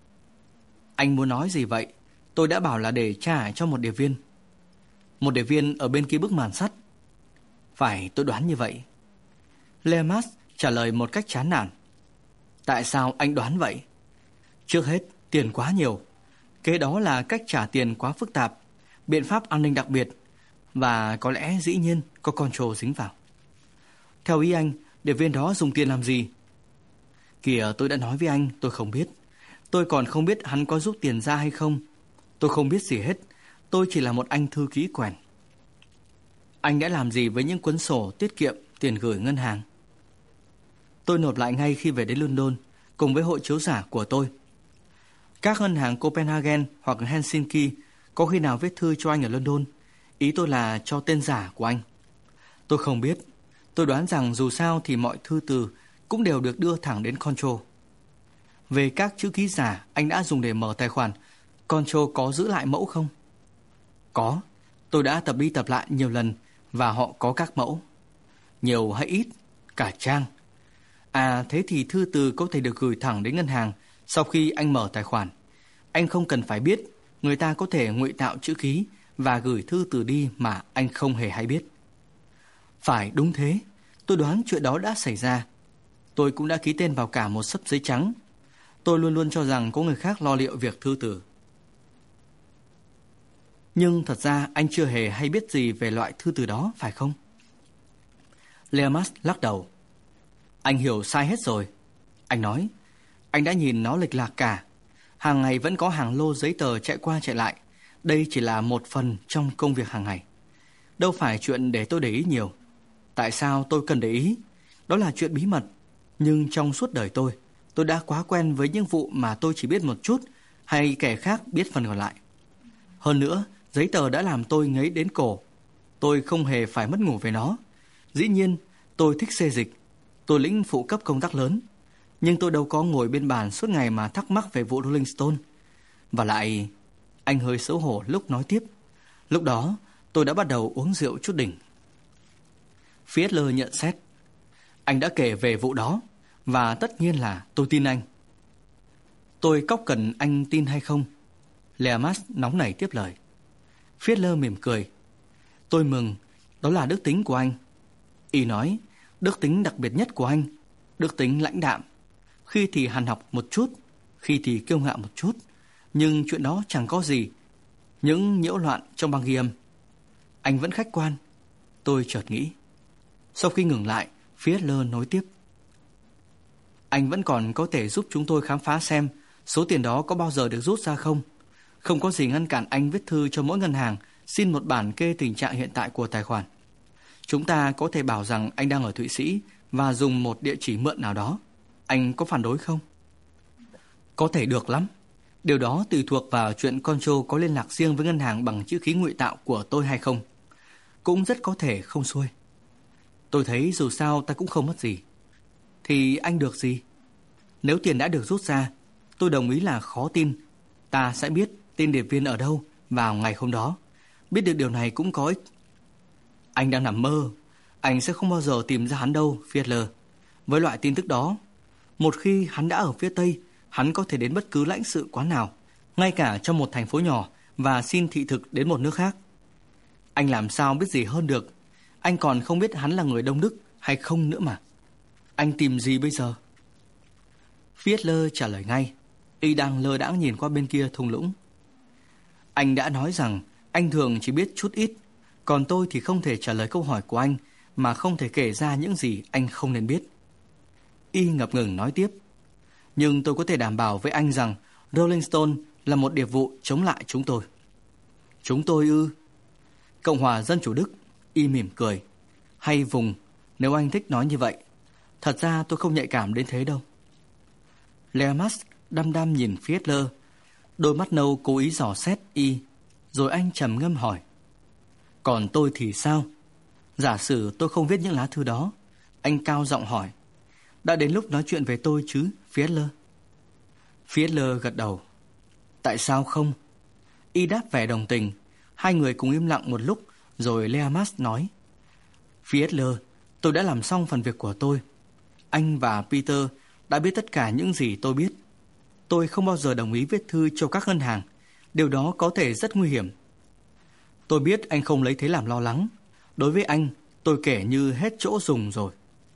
B: Anh muốn nói gì vậy? Tôi đã bảo là để trả cho một điệp viên. Một điệp viên ở bên kia bức màn sắt. Phải, tôi đoán như vậy. Leamas trả lời một cách chán nản. Tại sao anh đoán vậy? Trước hết, tiền quá nhiều. Kế đó là cách trả tiền quá phức tạp, biện pháp an ninh đặc biệt, và có lẽ dĩ nhiên có control dính vào. Theo ý anh, điệp viên đó dùng tiền làm gì? Kìa, tôi đã nói với anh, tôi không biết. Tôi còn không biết hắn có rút tiền ra hay không. Tôi không biết gì hết. Tôi chỉ là một anh thư ký quèn. Anh đã làm gì với những cuốn sổ tiết kiệm, tiền gửi ngân hàng? Tôi nộp lại ngay khi về đến London, cùng với hộ chiếu giả của tôi. Các ngân hàng Copenhagen hoặc Helsinki có khi nào viết thư cho anh ở London? Ý tôi là cho tên giả của anh. Tôi không biết. Tôi đoán rằng dù sao thì mọi thư từ cũng đều được đưa thẳng đến Control. Về các chữ ký giả anh đã dùng để mở tài khoản, Control có giữ lại mẫu không? Có. Tôi đã tập đi tập lại nhiều lần và họ có các mẫu. Nhiều hay ít? Cả trang. À, thế thì thư từ có thể được gửi thẳng đến ngân hàng sau khi anh mở tài khoản. Anh không cần phải biết, người ta có thể ngụy tạo chữ ký và gửi thư từ đi mà anh không hề hay biết. Phải, đúng thế. Tôi đoán chuyện đó đã xảy ra. Tôi cũng đã ký tên vào cả một xấp giấy trắng. Tôi luôn luôn cho rằng có người khác lo liệu việc thư từ. Nhưng thật ra anh chưa hề hay biết gì về loại thư từ đó, phải không? Leamas lắc đầu. Anh hiểu sai hết rồi. Anh nói, anh đã nhìn nó lệch lạc cả. Hàng ngày vẫn có hàng lô giấy tờ chạy qua chạy lại. Đây chỉ là một phần trong công việc hàng ngày. Đâu phải chuyện để tôi để ý nhiều. Tại sao tôi cần để ý? Đó là chuyện bí mật. Nhưng trong suốt đời tôi, tôi đã quá quen với những vụ mà tôi chỉ biết một chút, hay kẻ khác biết phần còn lại. Hơn nữa, giấy tờ đã làm tôi ngấy đến cổ. Tôi không hề phải mất ngủ về nó. Dĩ nhiên, tôi thích xê dịch. Tôi lĩnh phụ cấp công tác lớn. Nhưng tôi đâu có ngồi bên bàn suốt ngày mà thắc mắc về vụ Rolling Stone. Và lại, anh hơi xấu hổ lúc nói tiếp. Lúc đó, tôi đã bắt đầu uống rượu chút đỉnh. Fiedler nhận xét. Anh đã kể về vụ đó, và tất nhiên là tôi tin anh. Tôi cóc cần anh tin hay không? Leamas nóng nảy tiếp lời. Fiedler mỉm cười. Tôi mừng, đó là đức tính của anh. Y nói, đức tính đặc biệt nhất của anh, đức tính lãnh đạm. Khi thì hằn học một chút, khi thì kiêu ngạo một chút. Nhưng chuyện đó chẳng có gì. Những nhiễu loạn trong băng ghi âm. Anh vẫn khách quan. Tôi chợt nghĩ. Sau khi ngừng lại, Fiedler nói tiếp. Anh vẫn còn có thể giúp chúng tôi khám phá xem số tiền đó có bao giờ được rút ra không. Không có gì ngăn cản anh viết thư cho mỗi ngân hàng xin một bản kê tình trạng hiện tại của tài khoản. Chúng ta có thể bảo rằng anh đang ở Thụy Sĩ và dùng một địa chỉ mượn nào đó. Anh có phản đối không? Có thể được lắm. Điều đó tùy thuộc vào chuyện Control có liên lạc riêng với ngân hàng bằng chữ ký ngụy tạo của tôi hay không. Cũng rất có thể không xuôi. Tôi thấy dù sao ta cũng không mất gì. Thì anh được gì? Nếu tiền đã được rút ra, tôi đồng ý là khó tin. Ta sẽ biết tên điệp viên ở đâu vào ngày hôm đó. Biết được điều này cũng có ích. Anh đang nằm mơ. Anh sẽ không bao giờ tìm ra hắn đâu, Fiedler. Với loại tin tức đó, một khi hắn đã ở phía Tây, hắn có thể đến bất cứ lãnh sự quán nào, ngay cả trong một thành phố nhỏ, và xin thị thực đến một nước khác. Anh làm sao biết gì hơn được? Anh còn không biết hắn là người Đông Đức hay không nữa mà. Anh tìm gì bây giờ? Fiedler trả lời ngay. Y đang lơ đãng nhìn qua bên kia thung lũng. Anh đã nói rằng anh thường chỉ biết chút ít, còn tôi thì không thể trả lời câu hỏi của anh mà không thể kể ra những gì anh không nên biết. Y ngập ngừng nói tiếp. Nhưng tôi có thể đảm bảo với anh rằng Rolling Stone là một điệp vụ chống lại chúng tôi. Chúng tôi ư? Cộng hòa Dân chủ Đức. Y mỉm cười. Hay vùng, nếu anh thích nói như vậy. Thật ra tôi không nhạy cảm đến thế đâu. Leamas đăm đăm nhìn Fiedler, đôi mắt nâu cố ý dò xét Y, rồi anh trầm ngâm hỏi. Còn tôi thì sao? Giả sử tôi không viết những lá thư đó. Anh cao giọng hỏi. Đã đến lúc nói chuyện về tôi chứ, Fiedler? Fiedler gật đầu. Tại sao không? Y đáp vẻ đồng tình. Hai người cùng im lặng một lúc, rồi Leamas nói. Fiedler, tôi đã làm xong phần việc của tôi. Anh và Peter đã biết tất cả những gì tôi biết. Tôi không bao giờ đồng ý viết thư cho các ngân hàng. Điều đó có thể rất nguy hiểm. Tôi biết anh không lấy thế làm lo lắng. Đối với anh, tôi kể như hết chỗ dùng rồi.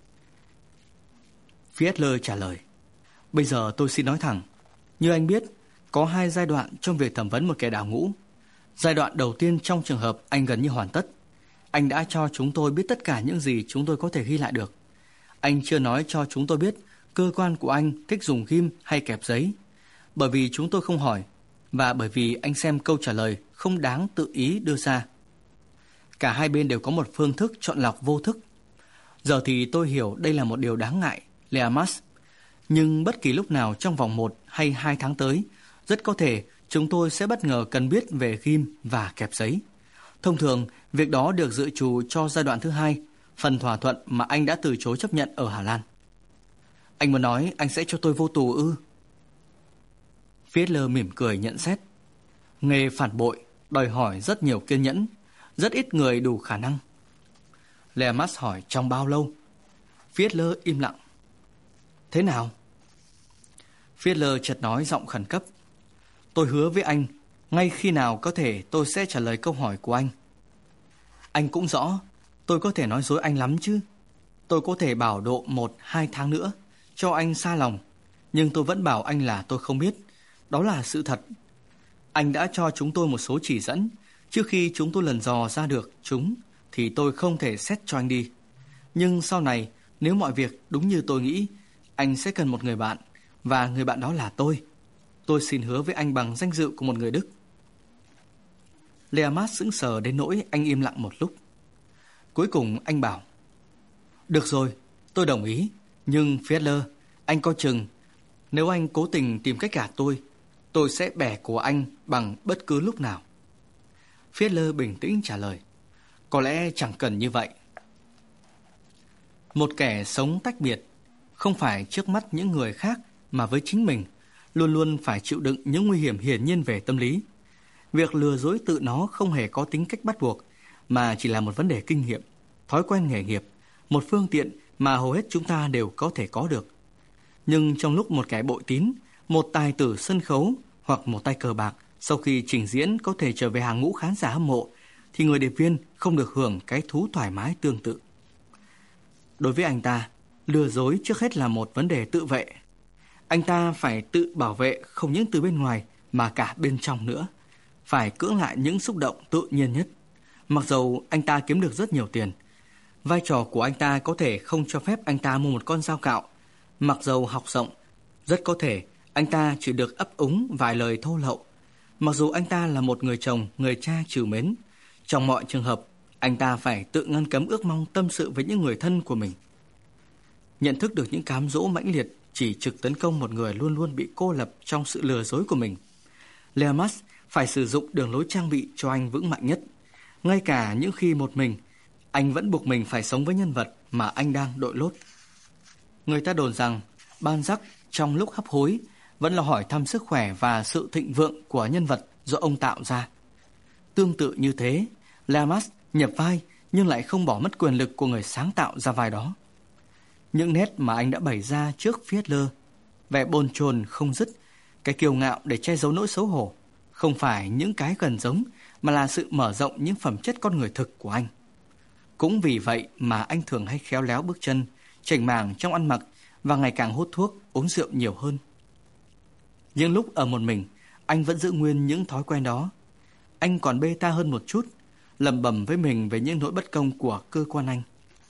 B: Fiedler trả lời. Bây giờ tôi xin nói thẳng. Như anh biết, có hai giai đoạn trong việc thẩm vấn một kẻ đào ngũ. Giai đoạn đầu tiên trong trường hợp anh gần như hoàn tất. Anh đã cho chúng tôi biết tất cả những gì chúng tôi có thể ghi lại được. Anh chưa nói cho chúng tôi biết cơ quan của anh thích dùng ghim hay kẹp giấy, bởi vì chúng tôi không hỏi, và bởi vì anh xem câu trả lời không đáng tự ý đưa ra. Cả hai bên đều có một phương thức chọn lọc vô thức. Giờ thì tôi hiểu đây là một điều đáng ngại, Leamas. Nhưng bất kỳ lúc nào trong vòng một hay hai tháng tới, rất có thể chúng tôi sẽ bất ngờ cần biết về ghim và kẹp giấy. Thông thường, việc đó được dự trù cho giai đoạn thứ hai, phần thỏa thuận mà anh đã từ chối chấp nhận ở Hà Lan. Anh muốn nói anh sẽ cho tôi vô tù ư? Fiedler mỉm cười nhận xét. Nghề phản bội đòi hỏi rất nhiều kiên nhẫn, rất ít người đủ khả năng. Leamas hỏi trong bao lâu? Fiedler im lặng. Thế nào? Fiedler chợt nói giọng khẩn cấp. Tôi hứa với anh, ngay khi nào có thể tôi sẽ trả lời câu hỏi của anh. Anh cũng rõ, tôi có thể nói dối anh lắm chứ. Tôi có thể bảo độ một, hai tháng nữa, cho anh xa lòng. Nhưng tôi vẫn bảo anh là tôi không biết. Đó là sự thật. Anh đã cho chúng tôi một số chỉ dẫn. Trước khi chúng tôi lần dò ra được chúng, thì tôi không thể xét cho anh đi. Nhưng sau này, nếu mọi việc đúng như tôi nghĩ, anh sẽ cần một người bạn, và người bạn đó là tôi. Tôi xin hứa với anh bằng danh dự của một người Đức. Leamas sững sờ đến nỗi anh im lặng một lúc. Cuối cùng anh bảo. Được rồi, tôi đồng ý. Nhưng Fiedler, anh coi chừng. Nếu anh cố tình tìm cách gạt tôi, tôi sẽ bẻ cổ anh bằng bất cứ lúc nào. Fiedler bình tĩnh trả lời. Có lẽ chẳng cần như vậy. Một kẻ sống tách biệt, không phải trước mắt những người khác mà với chính mình, luôn luôn phải chịu đựng những nguy hiểm hiển nhiên về tâm lý. Việc lừa dối tự nó không hề có tính cách bắt buộc, mà chỉ là một vấn đề kinh nghiệm, thói quen nghề nghiệp, một phương tiện mà hầu hết chúng ta đều có thể có được. Nhưng trong lúc một kẻ bội tín, một tài tử sân khấu hoặc một tay cờ bạc sau khi trình diễn có thể trở về hàng ngũ khán giả hâm mộ, thì người điệp viên không được hưởng cái thú thoải mái tương tự. Đối với anh ta, lừa dối trước hết là một vấn đề tự vệ. Anh ta phải tự bảo vệ không những từ bên ngoài mà cả bên trong nữa. Phải cưỡng lại những xúc động tự nhiên nhất. Mặc dầu anh ta kiếm được rất nhiều tiền, vai trò của anh ta có thể không cho phép anh ta mua một con dao cạo. Mặc dầu học rộng, rất có thể anh ta chỉ được ấp úng vài lời thô lậu. Mặc dù anh ta là một người chồng, người cha trìu mến, trong mọi trường hợp, anh ta phải tự ngăn cấm ước mong tâm sự với những người thân của mình. Nhận thức được những cám dỗ mãnh liệt chỉ trực tấn công một người luôn luôn bị cô lập trong sự lừa dối của mình, Leamas phải sử dụng đường lối trang bị cho anh vững mạnh nhất. Ngay cả những khi một mình, anh vẫn buộc mình phải sống với nhân vật mà anh đang đội lốt. Người ta đồn rằng Balzac trong lúc hấp hối vẫn là hỏi thăm sức khỏe và sự thịnh vượng của nhân vật do ông tạo ra. Tương tự như thế, Lemmas nhập vai nhưng lại không bỏ mất quyền lực của người sáng tạo ra vai đó. Những nét mà anh đã bày ra trước Fiedler, vẻ bồn chồn không dứt, cái kiêu ngạo để che giấu nỗi xấu hổ, không phải những cái gần giống mà là sự mở rộng những phẩm chất con người thực của anh. Cũng vì vậy mà anh thường hay khéo léo bước chân, chảnh mảng trong ăn mặc và ngày càng hút thuốc, uống rượu nhiều hơn. Nhưng lúc ở một mình, anh vẫn giữ nguyên những thói quen đó. Anh còn bê ta hơn một chút, lẩm bẩm với mình về những nỗi bất công của cơ quan anh.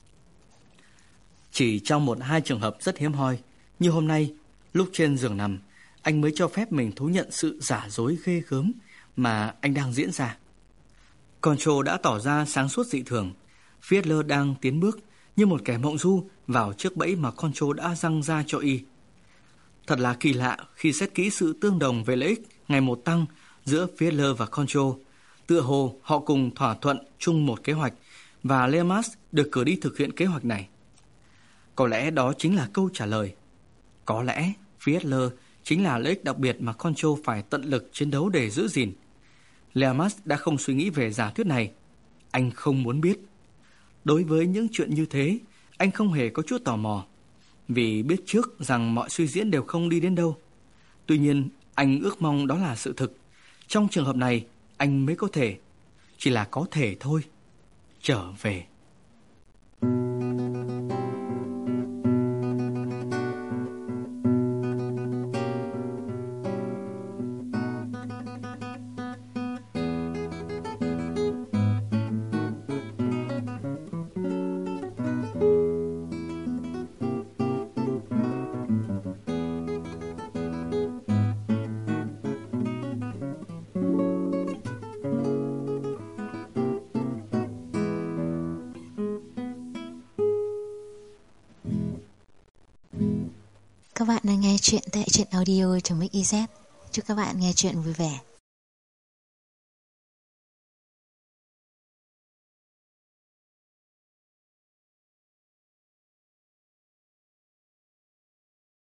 B: Chỉ trong một hai trường hợp rất hiếm hoi, như hôm nay, lúc trên giường nằm, anh mới cho phép mình thú nhận sự giả dối ghê gớm mà anh đang diễn ra. Control đã tỏ ra sáng suốt dị thường. Fiedler đang tiến bước như một kẻ mộng du vào chiếc bẫy mà Control đã giăng ra cho y. Thật là kỳ lạ khi xét kỹ sự tương đồng về lợi ích ngày một tăng giữa Fiedler và Control. Tựa hồ họ cùng thỏa thuận chung một kế hoạch và Lemmas được cử đi thực hiện kế hoạch này. Có lẽ đó chính là câu trả lời. Có lẽ Fiedler chính là lợi ích đặc biệt mà Control phải tận lực chiến đấu để giữ gìn. Lemmas đã không suy nghĩ về giả thuyết này. Anh không muốn biết. Đối với những chuyện như thế, anh không hề có chút tò mò, vì biết trước rằng mọi suy diễn đều không đi đến đâu. Tuy nhiên, anh ước mong đó là sự thực. Trong trường hợp này, anh mới có thể, chỉ là có thể thôi, trở về.
A: Các bạn đang nghe chuyện tại truyện audio chấm ích i zét. Chúc các bạn nghe chuyện vui vẻ.